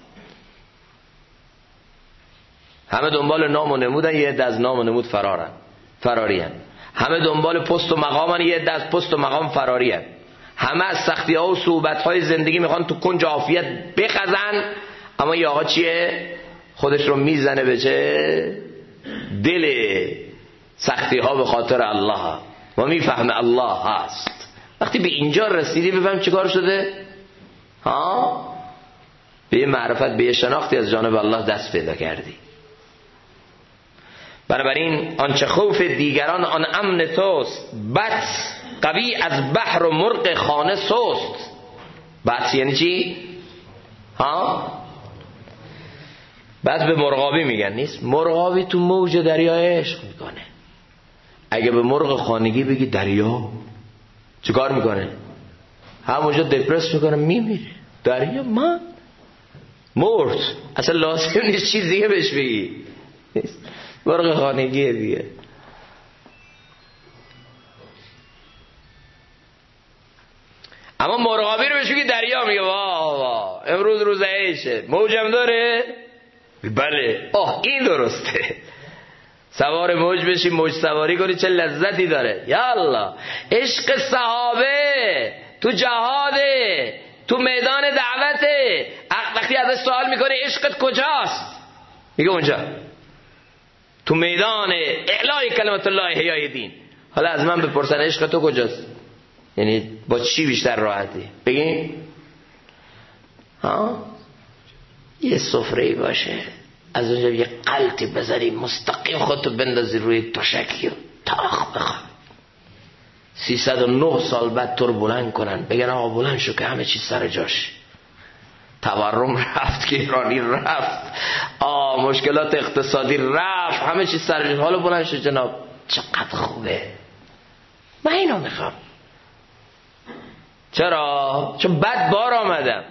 همه دنبال نام و نمودن، یه عده از نام و نمود فرارین. همه دنبال پست و مقامن، یه عده از پست و مقام فرارین. همه از سختی ها و صعوبت های زندگی میخوان تو کنج عافیت بخزن، اما یه آقا چیه؟ خودش رو میزنه به چه؟ دل سختی ها به خاطر الله و میفهمه الله هست. وقتی به اینجا رسیدی بفهم چه کار شده؟ به یه معرفت، به یه شناختی از جانب الله دست پیدا کردی. بنابراین آنچه خوف دیگران آن امن توست، بط قوی از بحر و مرغ خانه سست. بط یعنی چی؟ بط به مرغابی میگن نیست؟ مرغابی تو موج دریا عشق میکنه. اگه به مرغ خانگی بگی دریا، چه کار میکنه؟ همونجا دپرس میکنه، میمیره. دریا من مرد، اصلا لازم نیست چیز دیگه بهش بگی. مرغ خانگیه دیگه. اما مرغابی رو بهش بگی دریا، میگه واه امروز روز عیشه، موجم داره؟ بله. این درسته. سوار موج بشی، موج سواری کنی، چه لذتی داره. یا الله، عشق صحابه تو جهاده، تو میدان دعوته. وقتی ازش سوال میکنه عشقت کجاست، میگه اونجا تو میدان اعلای کلمت الله احیای دین. حالا از من بپرسن عشق تو کجاست، یعنی با چی بیشتر راحتی؟ بگیم یه سفره‌ای باشه، از اونجا یه قلطی بذاری، مستقیم خودتو بندازی روی تشکی و تاخ بخواب، 309 سال بعد تو رو بلند کنن بگن آقا بلند شو که همه چیز سر جاش، تورم رفت، که ایرانی رفت، مشکلات اقتصادی رفت، همه چیز سر جاش، حالا بلند شو جناب. چقدر خوبه. من اینو میخوام. چرا؟ چون بد بار آمدم.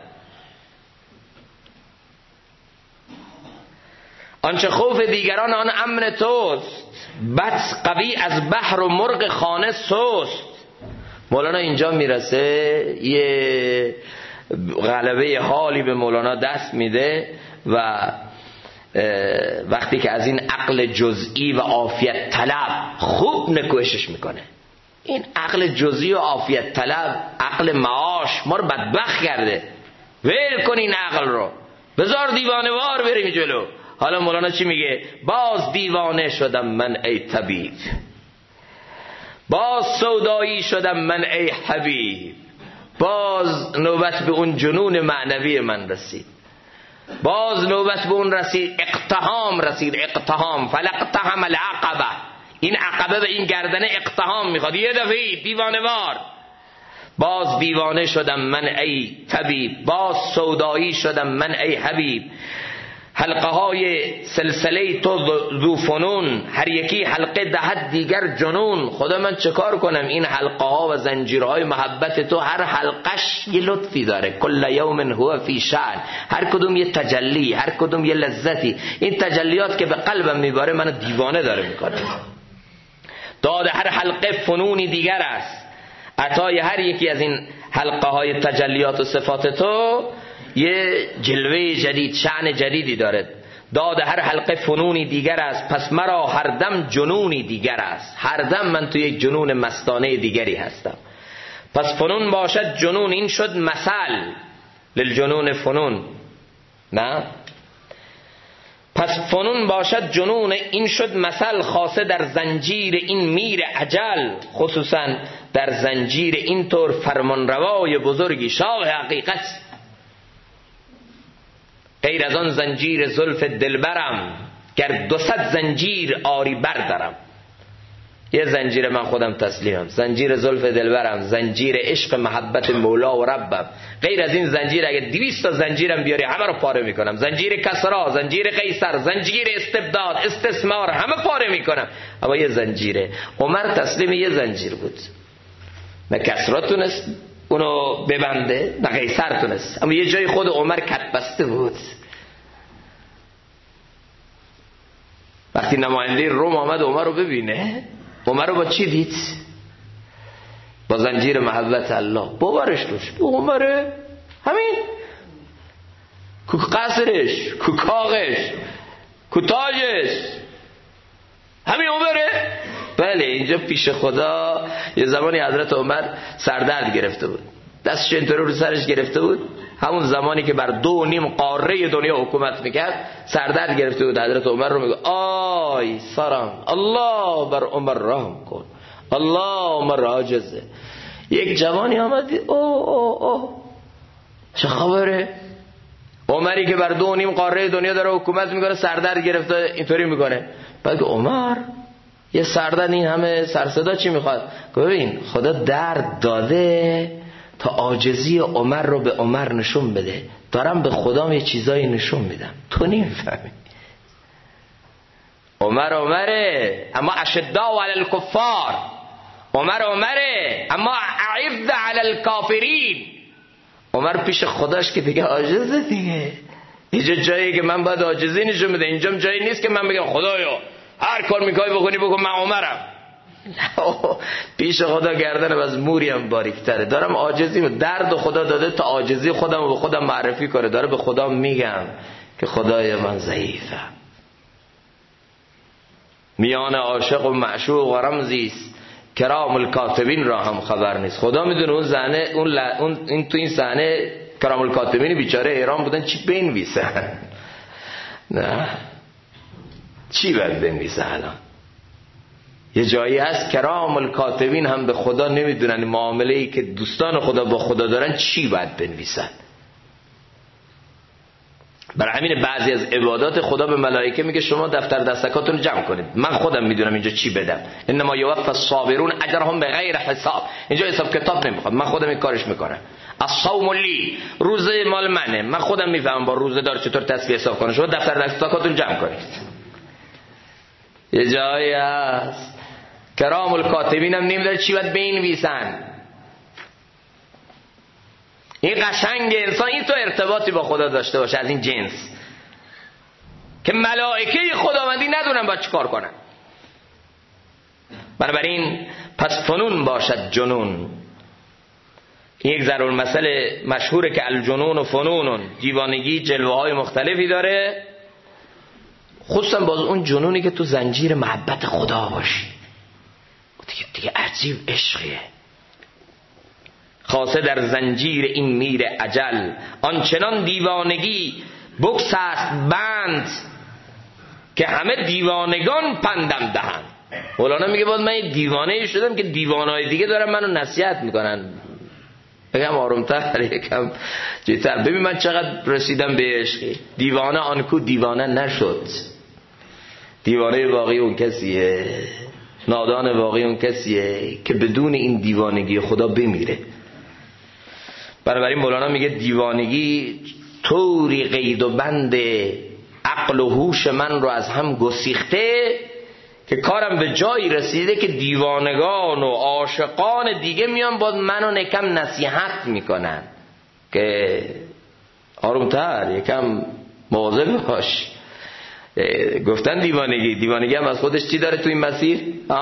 آنچه خوف دیگران آن امن توست، بس قوی از بحر و مرغ خانه سست. مولانا اینجا میرسه، یه غلبه حالی به مولانا دست میده و وقتی که از این عقل جزئی و عافیت طلب خوب نکوشش میکنه. این عقل جزئی و عافیت طلب، عقل معاش، ما رو بدبخت کرده. ول کن این عقل رو، بذار دیوانه وار بریم جلو. حالا مولانا چی میگه؟ باز دیوانه شدم من ای طبیب، باز سودایی شدم من ای حبیب. باز نوبت به اون جنون معنوی من رسید، باز نوبت به اون رسید، اقتحام رسید. اقتحام، فلقتحم العقبه. این عقبه به این گردنه اقتحام میخواد، یه دفعه دیوانه وار. باز دیوانه شدم من ای طبیب، باز سودایی شدم من ای حبیب. حلقه های سلسله تو ذو فنون، هر یکی حلقه دهد دیگر جنون. خدا من چه کار کنم؟ این حلقه ها و زنجیرهای محبت تو هر حلقش یه لطفی داره. کل یوم هو فی شأن، هر کدوم یه تجلی، هر کدوم یه لذتی. این تجلیات که به قلبم میباره منو دیوانه داره میکنه. داد هر حلقه فنونی دیگر است، عطای هر یکی از این حلقه های تجلیات و صفات تو یه جلوه جدید، شأن جدیدی داره. داد هر حلقه فنونی دیگر است، پس مرا هر دم جنونی دیگر است. هر دم من تو یک جنون مستانه دیگری هستم. پس فنون باشد جنون، این شد مثل للجنون فنون. نه؟ پس فنون باشد جنون، این شد مثل. خاصه در زنجیر این میر اجل، خصوصا در زنجیر این طور فرمانروای بزرگی شاه حقیقت. غیر از آن زنجیر زلف دلبرم، گر 200 زنجیر آری بردارم. یه زنجیر من خودم تسلیمم، زنجیر زلف دلبرم، زنجیر عشق محبت مولا و ربم. غیر از این زنجیر اگه 200 تا زنجیرم بیاری همه رو پاره میکنم. زنجیر کسرا، زنجیر قیصر، زنجیر استبداد، استثمار، همه پاره میکنم. اما یه زنجیره. عمر تسلیم یه زنجیر بود، نه کسرا تونست اونو ببنده، نه قیصر تونست، اما یه جای خود عمر کت بسته بود. وقتی نماینده روم آمد عمر رو ببینه، عمر رو با چی دید؟ با زنجیر محبت الله. باورش روش عمره، همین کو قصرش، کو کاغش، کو تاجش، همین عمره. بله اینجا پیش خدا یه زمانی حضرت عمر سردرد گرفته بود، دستش اینطوری رو سرش گرفته بود. همون زمانی که بر 2.5 قاره دنیا حکومت میکرد سردرد گرفته بود. حضرت عمر رو میگه آی سرم، الله بر عمر رحم کن، الله عمر عاجزه. یک جوانی آمد، اوه چه خبره؟ عمری که بر 2.5 قاره دنیا داره حکومت میکنه سردرد گرفته اینطوری میکنه. بعد عمر یه سردرد این همه سرصدا چی میخواد؟ ببین خدا درد داده تا عاجزی عمر رو به عمر نشون بده. دارم به خدام یه چیزایی نشون میدم، تو نمیفهمی. عمره اما اشداء علی الکفار، عمره اما اعز علی الکافرین. عمر پیش خداش که دیگه عاجزه دیگه. اینجا جایی که من باید عاجزی نشون بده، اینجا جایی نیست که من بگم خدایا هر کار میخوای بکنی بکن من عمرم. پیش خدا گردنم از موری هم باریک‌تره. دارم عاجزی، درد خدا داده تا عاجزی خودم رو به خودم معرفی کنه. داره به خدا میگم که خدای من ضعیفم. میان عاشق و معشوق و رمزیست، کرام الکاتبین را هم خبر نیست. خدا میدونه اون زنه این تو این صحنه کرام الکاتبین بیچاره ایران بودن چی بنویسن. نه چی باید بنویسه الان؟ یه جایی هست کرام الکاتبین هم به خدا نمیدونن معامله‌ای که دوستان خدا با خدا دارن چی باید بنویسن. برای همین بعضی از عبادات خدا به ملائکه میگه شما دفتر دستکاتون رو جمع کنید، من خودم میدونم اینجا چی بدم. انما یوفی الصابرون اجرهم بغیر حساب. اینجا حساب کتاب نمیخواد، من خودم این کارش میکنم. الصوم لی، روزه مال منه، من خودم میفهمم با روزه دار چطور تسبیح حساب کنه. شما دفتر دستکاتون جمع کنید. یه جایی هست کرام الکاتبین هم نمیدونه چی باید بنویسن. این قشنگ انسان این تو ارتباطی با خدا داشته باشه از این جنس که ملائکه خداوندی ندونن با چی کار کنن. بنابراین پس فنون باشد جنون. یک ضرورالمثل مشهوره که الجنون و فنون، دیوانگی جلوه های مختلفی داره، خصوصا باز اون جنونی که تو زنجیر محبت خدا باشی دیگه عجیب عشقیه. خاصه در زنجیر این میر اجل، آنچنان دیوانگی بکس است بند که همه دیوانگان پندم دهند. مولانا میگه باید من دیوانه شدم که دیوانهای دیگه دارن منو نصیحت میکنن. بگم آرومتر، یکم جیتر. ببین من چقدر رسیدم به عشقی. دیوانه آنکو دیوانه نشد. دیوانه واقعی اون کسیه، نادان واقعی اون کسیه که بدون این دیوانگی خدا بمیره. بنابراین مولانا میگه دیوانگی طوری قید و بند عقل و هوش من رو از هم گسیخته که کارم به جایی رسیده که دیوانگان و عاشقان دیگه میان باز منو نکم نصیحت میکنن که آرومتر، یکم مواظب باش. گفتن دیوانگی هم از خودش چی داره تو این مسیر؟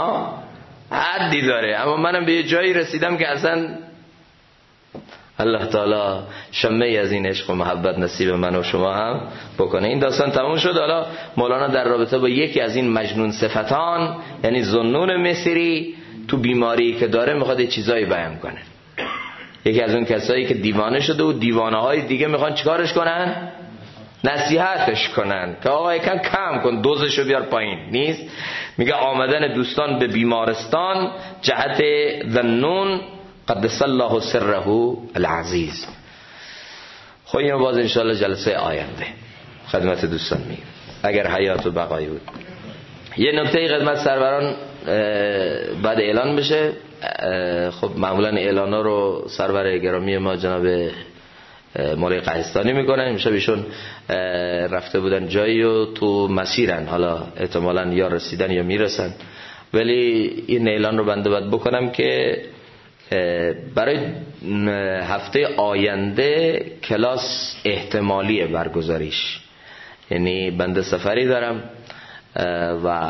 حدی داره. اما منم به یه جایی رسیدم که اصلا الله تعالی شمه از این عشق و محبت نصیب من و شما هم بکنه. این داستان تموم شد. حالا مولانا در رابطه با یکی از این مجنون صفتان، یعنی ذوالنون مصری، تو بیماری که داره میخواد یه چیزایی بیان کنه. یکی از اون کسایی که دیوانه شده و دیوانه های دیگه میخوان چیکارش کنن؟ نصیحتش کنن که آقا یکم کم کن، دوزشو بیار پایین. نیست. میگه آمدن دوستان به بیمارستان جهت ذوالنون قدس الله سره العزیز. خب اینو باز انشاءالله جلسه آینده خدمت دوستان میگم اگر حیات و بقایی بود. یه نکته خدمت سروران بعد اعلان بشه. خب معمولا اعلانا رو سرور گرامی ما جناب مولای قهستانی میکنن. امشب ایشون رفته بودن جایی و تو مسیرن، حالا احتمالاً یا رسیدن یا میرسن، ولی این اعلان رو بنده باید بکنم که برای هفته آینده کلاس احتمالیه برگزاریش. یعنی بنده سفری دارم و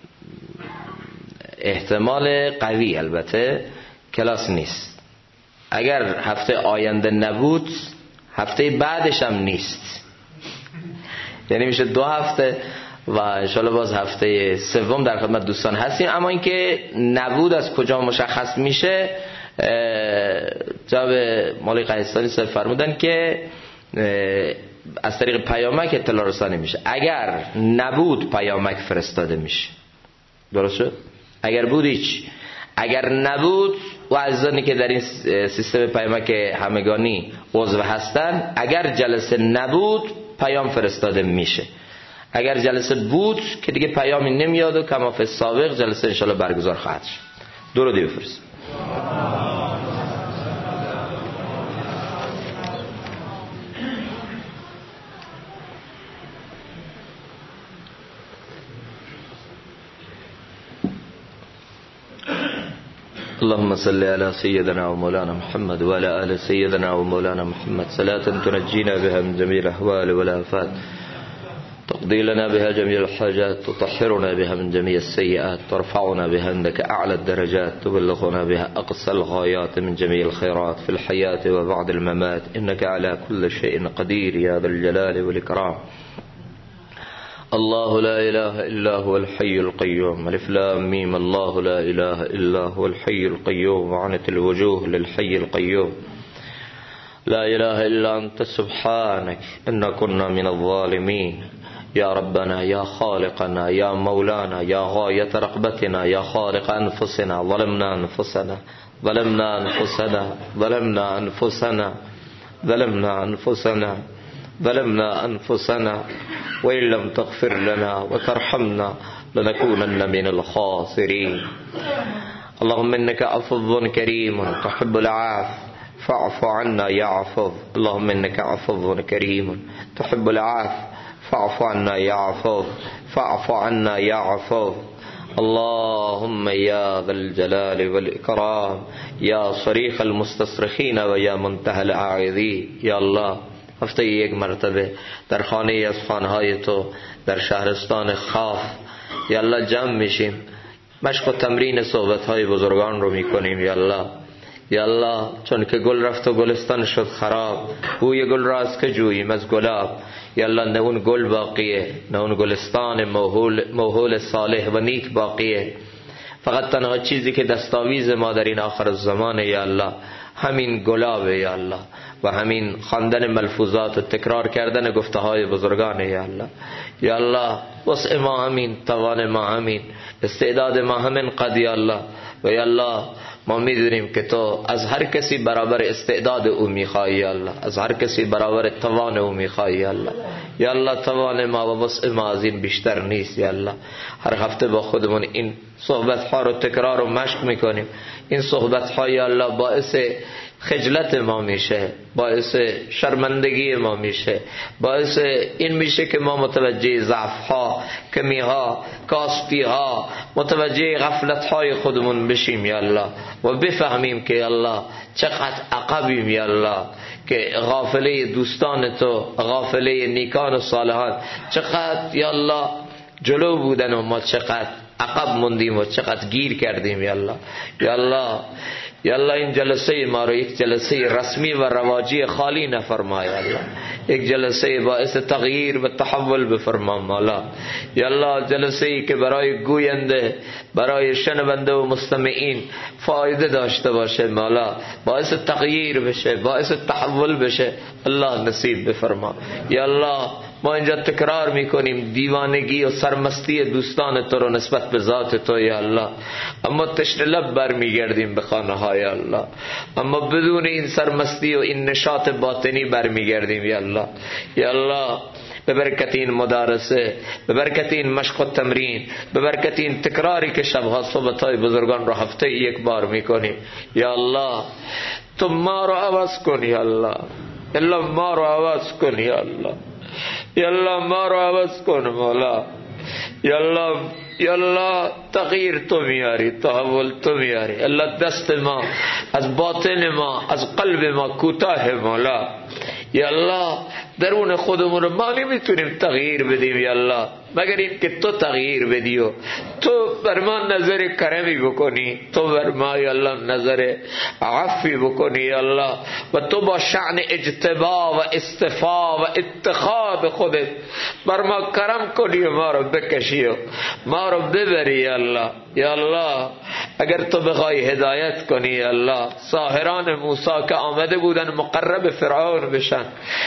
احتمال قوی البته کلاس نیست. اگر هفته آینده نبود هفته بعدش هم نیست، یعنی میشه 2 هفته و انشالله باز هفته سوم در خدمت دوستان هستیم. اما اینکه نبود از کجا مشخص میشه، جناب مولای قهستانی صاحب فرمودن که از طریق پیامک اطلاع رسانی میشه. اگر نبود پیامک فرستاده میشه. درست شد؟ اگر بود هیچ، اگر نبود و عزیزانی که در این سیستم پیامک همگانی عضو هستن، اگر جلسه نبود پیام فرستاده میشه. اگر جلسه بود که دیگه پیامی نمیاد و کما فی السابق جلسه انشالله برگزار خواهد شد. درودی بفرست. اللهم صل على سيدنا ومولانا محمد وعلى آل سيدنا ومولانا محمد صلاة تنجينا بها من جميع الأحوال والآفات، تقضي لنا بها جميع الحاجات، تطهرنا بها من جميع السيئات، ترفعنا بها عندك أعلى الدرجات، تبلغنا بها أقصى الغايات من جميع الخيرات في الحياة وبعد الممات، إنك على كل شيء قدير يا ذا الجلال والإكرام. الله لا إله إلا هو الحي القيوم. ألف لام ميم. الله لا إله إلا هو الحي القيوم. وعنت الوجوه للحي القيوم. لا إله إلا أنت سبحانك إنا كنا من الظالمين. يا ربنا يا خالقنا يا مولانا يا غاية رغبتنا يا خالق أنفسنا، ظلمنا أنفسنا ظلمنا أنفسنا ظلمنا أنفسنا ظلمنا أنفسنا ظلمنا أنفسنا وإن لم تغفر لنا وترحمنا لنكونن من الخاسرين. اللهم إنك عفو كريم تحب العفو فاعف عنا يا عفو. اللهم إنك عفو كريم تحب العفو فاعف عنا يا عفو. فاعف عنا يا عفو. اللهم يا ذا الجلال والإكرام يا صريخ المستصرخين و یا منتهى العاعظين. یا الله هفته یک مرتبه در خانه از خانه‌های تو در شهرستان خاف یا الله جمع میشیم، مشق و تمرین صحبت‌های بزرگان رو میکنیم. یا الله، یا الله، چون که گل رفت و گلستان شد خراب، بوی گل را از که جوییم؟ از گلاب. یا الله، نه اون گل باقیه، نه اون گلستان موهول صالح و نیک باقیه. فقط تنها چیزی که دستاویز ما در این آخر الزمان یا الله همین گلابه یا الله، و همین خواندن ملفوظات و تکرار کردن گفته های بزرگان یا الله. یا الله، وسع ما همین، توان ما همین، استعداد ما همین قد یا الله. و یا الله، ما میدونیم که تو از هر کسی برابر استعداد او میخوایی یا الله، از هر کسی برابر توان او میخوایی یا الله. یا الله، توان ما و وسع ما از این بیشتر نیست یا الله. هر هفته با خودمون این صحبت ها رو تکرار و مشق میکنیم. این صحبت ها یا الله باعث خجلت ما میشه، باعث شرمندگی ما میشه، باعث این میشه که ما متوجه ضعف ها، کمی ها، کاستی ها، متوجه غفلت های خودمون بشیم یا الله، و بفهمیم که یا الله چقدر عقبیم یا الله، که غافله دوستان تو، غافله نیکان و صالحان چقدر یا الله جلو بودن و ما چقدر عقب موندیم و چقدر گیر کردیم یا الله. یا الله، یا الله، این جلسه ما رو یک جلسه رسمی و رواجی خالی نفرما یا الله، یک جلسه باعث تغییر و تحول بفرما مولا. یا الله، جلسه ای که برای گوینده، برای شنونده و مستمعین فایده داشته باشه مولا، باعث تغییر بشه، باعث تحول بشه، الله نصیب بفرما. یا الله، ما اینجا تکرار میکنیم دیوانگی و سرمستی دوستان تو رو نسبت به ذات تو یا الله، اما تشنه لب بر میگردیم به خانه های الله، اما بدون این سرمستی و این نشاط باطنی بر میگردیم یا الله. یا الله، به برکت این مدارسه، به برکت این مشق و تمرین، به برکت این تکراری که شبها صحبت‌های بزرگان رو هفته یک بار میکنیم یا الله، تو ما رو عوض کن یا الله. الله، ما رو عوض کن یا الله. یا الله، ما رو عوض کن مولا. یا الله، یا الله، تغییر تو میاری، تحول تو میاری. الله، دست ما از باطن ما، از قلب ما کوتاه مولا. یا الله، درون خودمون رو ما نمیتونیم تغییر بدیم یا الله، مگر این که تو تغییر بدی و تو بر ما نظر کرمی بکنی، تو بر ما یا الله نظر عفی بکنی یا الله، و تو با شأن اجتبا و استفا و اتخاذ خودت بر ما کرم کنی و ما رو بکشی و ما رو ببری یا الله. یا الله، اگر تو بخوای هدایت کنی یا الله، ساحران موسی که آمده بودن مقرب فرعون بشن،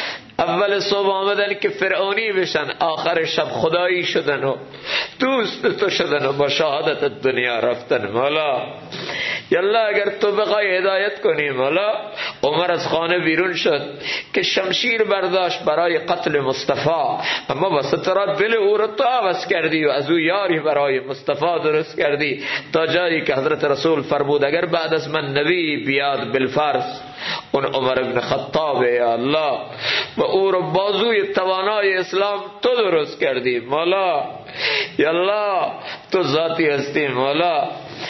اول صبح آمدن که فرعونی بشن، آخر شب خدایی شدن و دوست تو شدن و با شهادت دنیا رفتن مولا. یالله، اگر تو بخوای هدایت کنی مولا، عمر از خانه بیرون شد که شمشیر برداشت برای قتل مصطفی، اما واسه را دل او را تو عوض کردی و از او یاری برای مصطفی درست کردی، تا جایی که حضرت رسول فرمود اگر بعد از من نبی بیاد بالفرس، اون عمر ابن خطاب یا الله، و او رو بازوی توانای اسلام تو درست کردی مولا. یا الله، تو ذاتی هستی مولا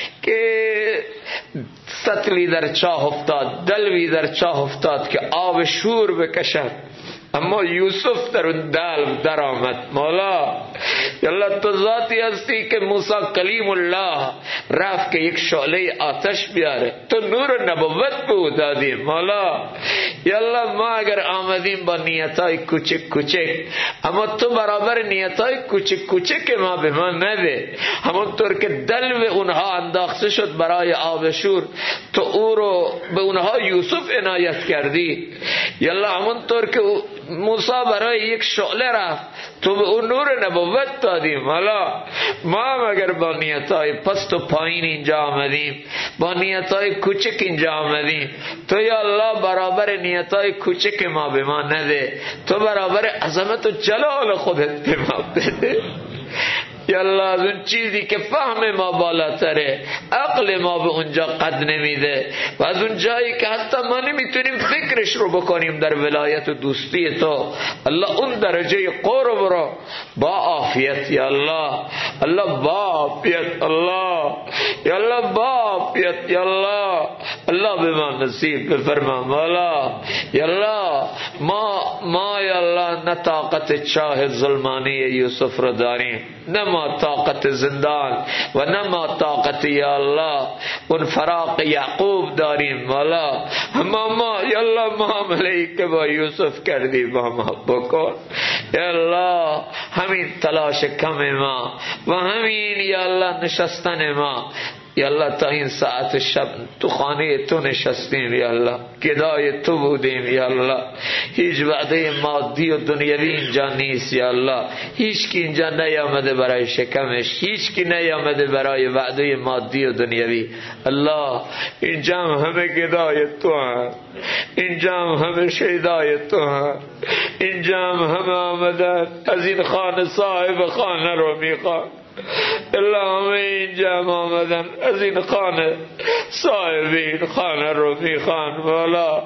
که سطلی در چاه افتاد، دلوی در چاه افتاد که آب شور بکشد، اما یوسف در اون دلو در آمد مولا. یالله، تو ذاتی هستی که موسی کلیم الله رفت که یک شعله آتش بیاره، تو نور نبوت به او دادی مولا. یالله، ما اگر آمدیم با نیتای کوچک کوچک، اما تو برابر نیتای کوچک کوچک ما به ما نده. همونطور که دلو اونها انداخته شد برای آب شور، تو او رو به اونها یوسف عنایت کردی. یالله، همونطور که موسی برای یک شعله رفت، تو به اون نور نبوت افتادیم. حالا ما هم اگر با نیتای پست و پایین اینجا آمدیم، با نیتای کوچک اینجا آمدیم، تو یا الله برابر نیتای کوچک ما به ما نده، تو برابر عظمت و جلال خودت به ما بده. یا الله از اون چیزی که فهم ما بالاتره، عقل ما به اونجا قد نمیده، و از اون جایی که حتی ما نمیتونیم فکرش رو بکنیم در ولایت و دوستی تو، الله اون درجه قرب رو با عافیت یا الله، الله با عافیت الله، یا الله با عافیت یا الله، الله به ما نصیب بفرما مولا. یا الله ما یا الله نه طاقت چاه ظلمانی یوسف رو داریم، نه ما طاقت زندان و نه ما طاقت یا الله اون فراق یعقوب داریم مولا. ما یا الله معامله‌ای که با یوسف کردی با ما بکن یا الله. همین تلاش کم ما و همین یا الله نشستن ما یا الله تا این ساعت شب تو خانه تو نشستیم یا الله، گدای تو بودیم یا الله، هیچ وعده مادی و دنیوی اینجا نیست یا الله، هیچ کی اینجا نیامده برای شکمش، هیچ کی نیامده برای وعده مادی و دنیوی. الله اینجا همه گدای تو هم، اینجا همه شیدای تو هم، اینجا همه آمدن از این خانه صاحب خانه رو میخوان. اللهم اینجا آمدن از این خانه صاحب این خانه رو میخوان مولا.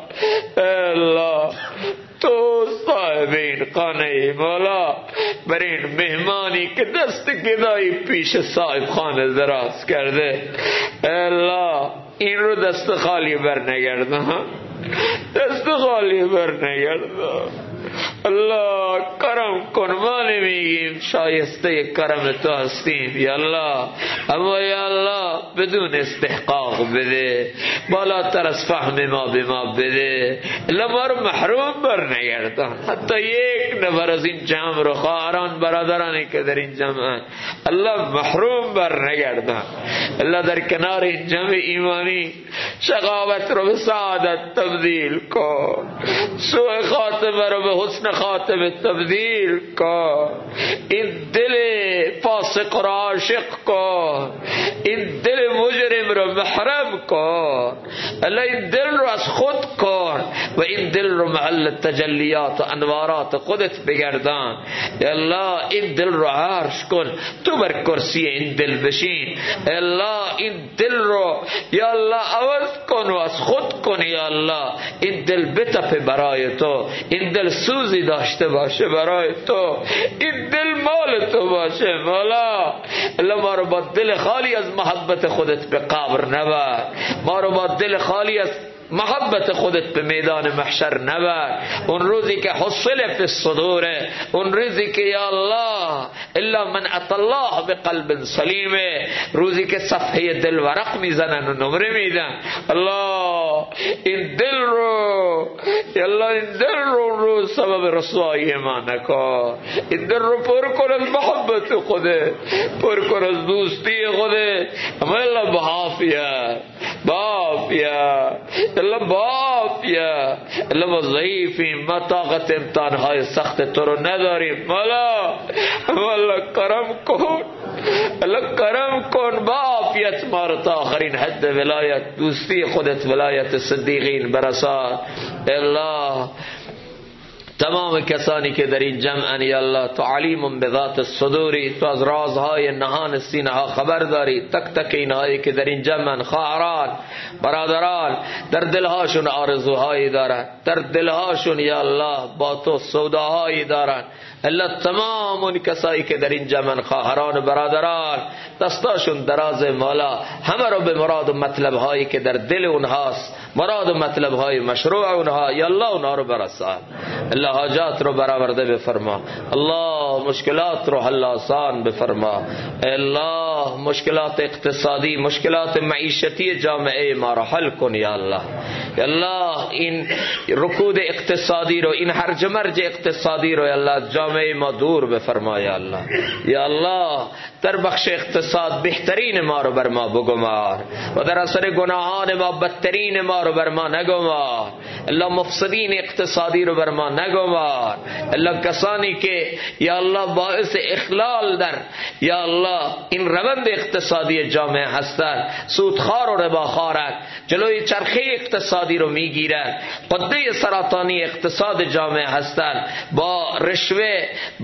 الله تو صاحب این خانه مولا، بر این مهمانی که دست گدایی پیش صاحب خانه دراز کرده الله این رو دست خالی بر نگردان، دست خالی بر نگردان. الله کرم کن، ما نمیگیم شایسته کرم تو هستیم یا الله، اما یا الله بدون استحقاق بده، بالاتر از فهم ما به ما بده. الله ما رو محروم بر نگردان، حتی یک نفر از این جمع رو، خواهران برادرانی که در این جمع الله محروم بر نگردان. الله در کنار این جمع ایمانی شقاوت رو به سعادت تبدیل کن، سوء خاتمه رو به حسن خاتمه تبدیل کن، این دل فاسق رو عاشق کن، این دل مجرم رو محرم کن. الله این دل رو از خود کن و این دل رو محل تجلیات و انوارات خودت بگردان. یا الله این دل رو عرش کن، تو بر کرسی این دل بشین. الله این دل رو یا الله عوض کن و از خود کن. یا الله این دل بتپه برای تو، این دل سوزی داشته باشه برای تو، این دل مال تو باشه مولا. الله ما رو با دل خالی از محبت خودت به قبر نبر، ما رو با دل خالی از محبت خودت به میدان محشر نبر. اون روزی که حصل فی الصدوره، اون روزی که یا الله الا من اتى الله بقلب سلیم، روزی که صفحه دل ورق میزنن و نمره میدن. الله این دل رو یا الله این دل رو سبب رسوایی ما نکن، این دل رو پر کن از محبت خودت، پر کن از دوستی خودت. اما الله بعافیت بعافیت الله بعافیت. الله ما ضعیفیم، ما طاقت امتحانهای سخت تو رو نداریم مولا. الله کرم کن، الله کرم کن، بعافیت ما رو تا آخرین حد ولایت دوستی خودت، ولایت صدیقین برسان. الله تمام کسانی که در این جمعن یا الله تو علیم بذات الصدوری، تو از رازهای نهان سینه ها خبر داری. تک تک اینهایی که در این جمعن، خواهران برادران، در دلهاشون آرزوهایی دارن، در دلهاشون یا الله با تو سوداهایی دارن. الله تمام اون کسایی که در این جمعن، خواهران و برادران، دستاشون دراز مولا، همه رو به مراد و مطلب هایی که در دل اونهاست، مراد و مطلب های مشروع اونها یا الله اونها رو برسان. الله حاجات رو برآورده بفرما، الله مشکلات رو حل آسان بفرما. الله الله مشکلات اقتصادی، مشکلات معیشتی جامعه ما را حل کن یا الله. یا الله این رکود اقتصادی رو، این هرج مرج اقتصادی رو یا الله جامعه ما دور بفرما یا الله. یا الله در بخش اقتصاد بهترین ما رو بر ما بگمار و در اثر گناهان ما بدترین ما رو بر ما نگمار. الله مفسدین اقتصادی رو بر ما نگمار. الله کسانی که یا الله باعث اخلال در یا الله این روند اقتصادی جامعه هستند، سودخوار و رباخوارند، جلوی چرخه اقتصادی رو میگیرند، قده سرطانی اقتصاد جامعه هستند، با رشوه،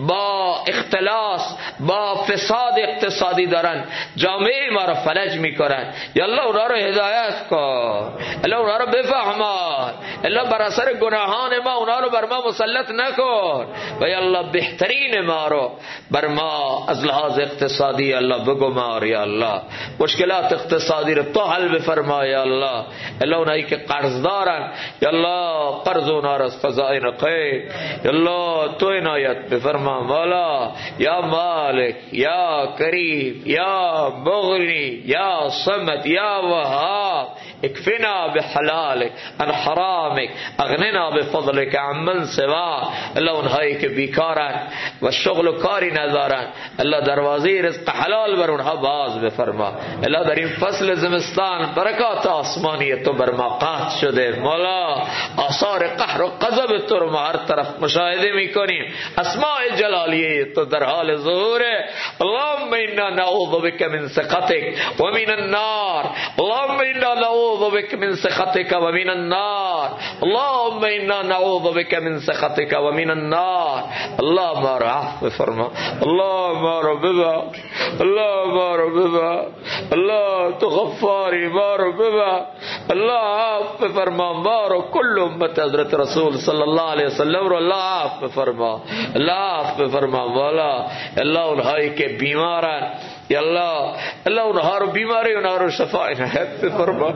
با اختلاس، با فساد اقتصادی دارن جامعه ما را فلج میکنن. یا الله اونا رو هدایت کن، الله اونا رو بفهمان، الله بر اثر گناهان ما اونا رو بر ما مسلط نکن و یا الله بهترین ما رو بر ما از لحاظ اقتصادی الله بگمار یا الله. مشکلات اقتصادی رو تو حل بفرما یا الله. الله اونایی که قرض دارن یا الله قرض اونا رو از خزائن غیب یا الله تو عنایت بفرما مولا. یا مالک، یا کریم، یا مغنی، یا صمد، یا وهاب، اکفنا بحلالک عن حرامک، اغننا بفضلک عن من سوا. الله اونهایی که بیکارن و شغل و کاری ندارن الله دروازه رزق حلال بر اونها باز بفرما. الله در این فصل زمستان برکات آسمانی تو بر ما قطع شده مولا. آثار قهر و غضب تو رو ما هر طرف مشاهده میکنیم. اسماء جلالیه تو در حال ظهوره. اللهم انا نعوذ بك من سخطك ومن النار. اللهم انا نعوذ بك من سخطك ومن النار. اللهم انا نعوذ بك من سخطك ومن النار. الله ما رو عفو فرما، الله ما رو ببخش، الله ما رو ببخش، الله تو غفاری ما رو ببخش، الله عفو فرما ما رو. کل امت حضرت رسول صلی الله علیه وسلم رو الله عفو فرما، الله عفو فرما مولا. الله اونهایی که بیمارن یا الله، الله اونها رو بیماری اونها رو شفا عنایت فرما.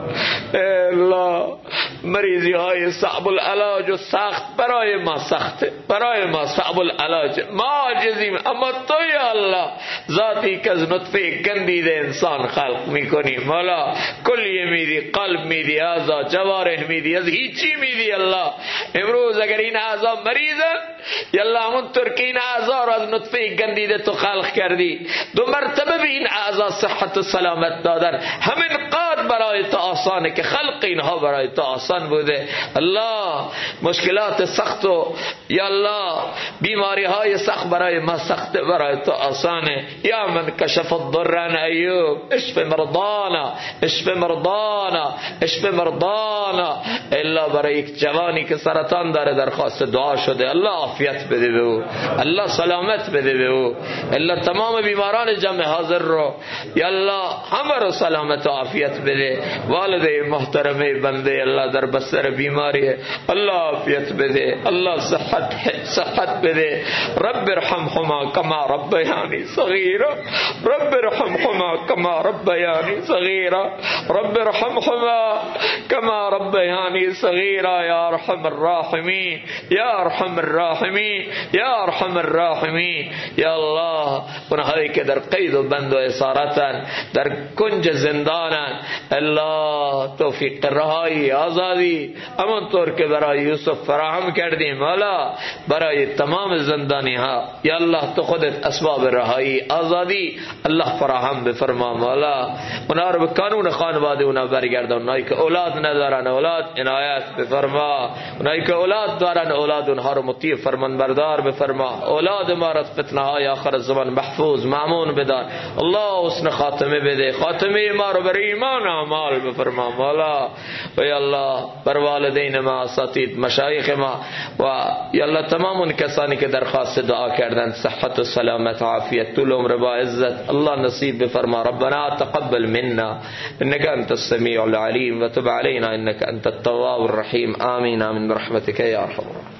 الله مریضی های صعب العلاج و سخت برای ما سخته، برای ما صعب العلاج، ما عاجزیم، اما تو یا الله ذاتی که از نطفه گندیده انسان خلق میکنی مولا. کلیه میدی، قلب میدی، اعضا، جوارح میدی، از هیچی میدی الله. امروز اگر این اعضا مریضن یا الله همونطور که این اعضا رو از نطفه گندیده تو خلق کردی، دو مرتبه به این اعضا صحت و سلامت دادن، همین قدر برای تو آسانه که خلق اینها برای تو آسان بوده. الله مشکلات سخت و یا الله بیماری های سخت برای ما سخت، برای تو آسانه. یا من کشف الضر عن ایوب اشف مرضانا، اشف مرضانا، اشف مرضانا. الا برای یک جوانی که سرطان داره درخواست دعا شده، الله عافیت بده به او، الله سلامت بده به او. الله تمام بیماران جمع حاضر رو یا الله همه رو سلامت و عافیت بده. والده محترمه بنده الله در بستر بیماری، الله عافیت بده، الله صحت بده. رب ارحمهما كما ربياني صغيرا، رب ارحمهما كما ربياني صغيرا، رب ارحمهما كما ربياني صغيرا. يا ارحم الراحمين، يا ارحم الراحمين، يا ارحم الراحمين. یا الله اونهایی که در قید و بند و اسارتن، در کنج زندانن، الله توفیق رهایی، آزادی همونطور که برای یوسف فراهم کردیم والا برای تمام زندانی ها یا الله تو خودت اسباب رهایی، آزادی الله فراهم بفرما والا. اونا رو به قانون خانواده اونا برگردان. اونایی که اولاد ندارن اولاد عنایت بفرما، اونایی که اولاد دارن اولاد اونها رو مطیع فرمان بردار بفرما. اولاد ما را فتنه های آخر الزمان محفوظ مامون بدار. الله حسن خاتمه بده، خاتمه ما رو بر ایمان اعمال بفرما مولا. و یا الله بر والدین ما، اساتید، مشایخ ما و یا الله تمام اون کسانی که درخواست دعا کردند صحت و سلامت و عافیت طول عمر با عزت الله نصیب بفرما. ربنا تقبل منا انك انت السميع العليم وتب علينا انك انت التواب الرحيم. آمين آمين برحمتك يا ارحم الراحمين.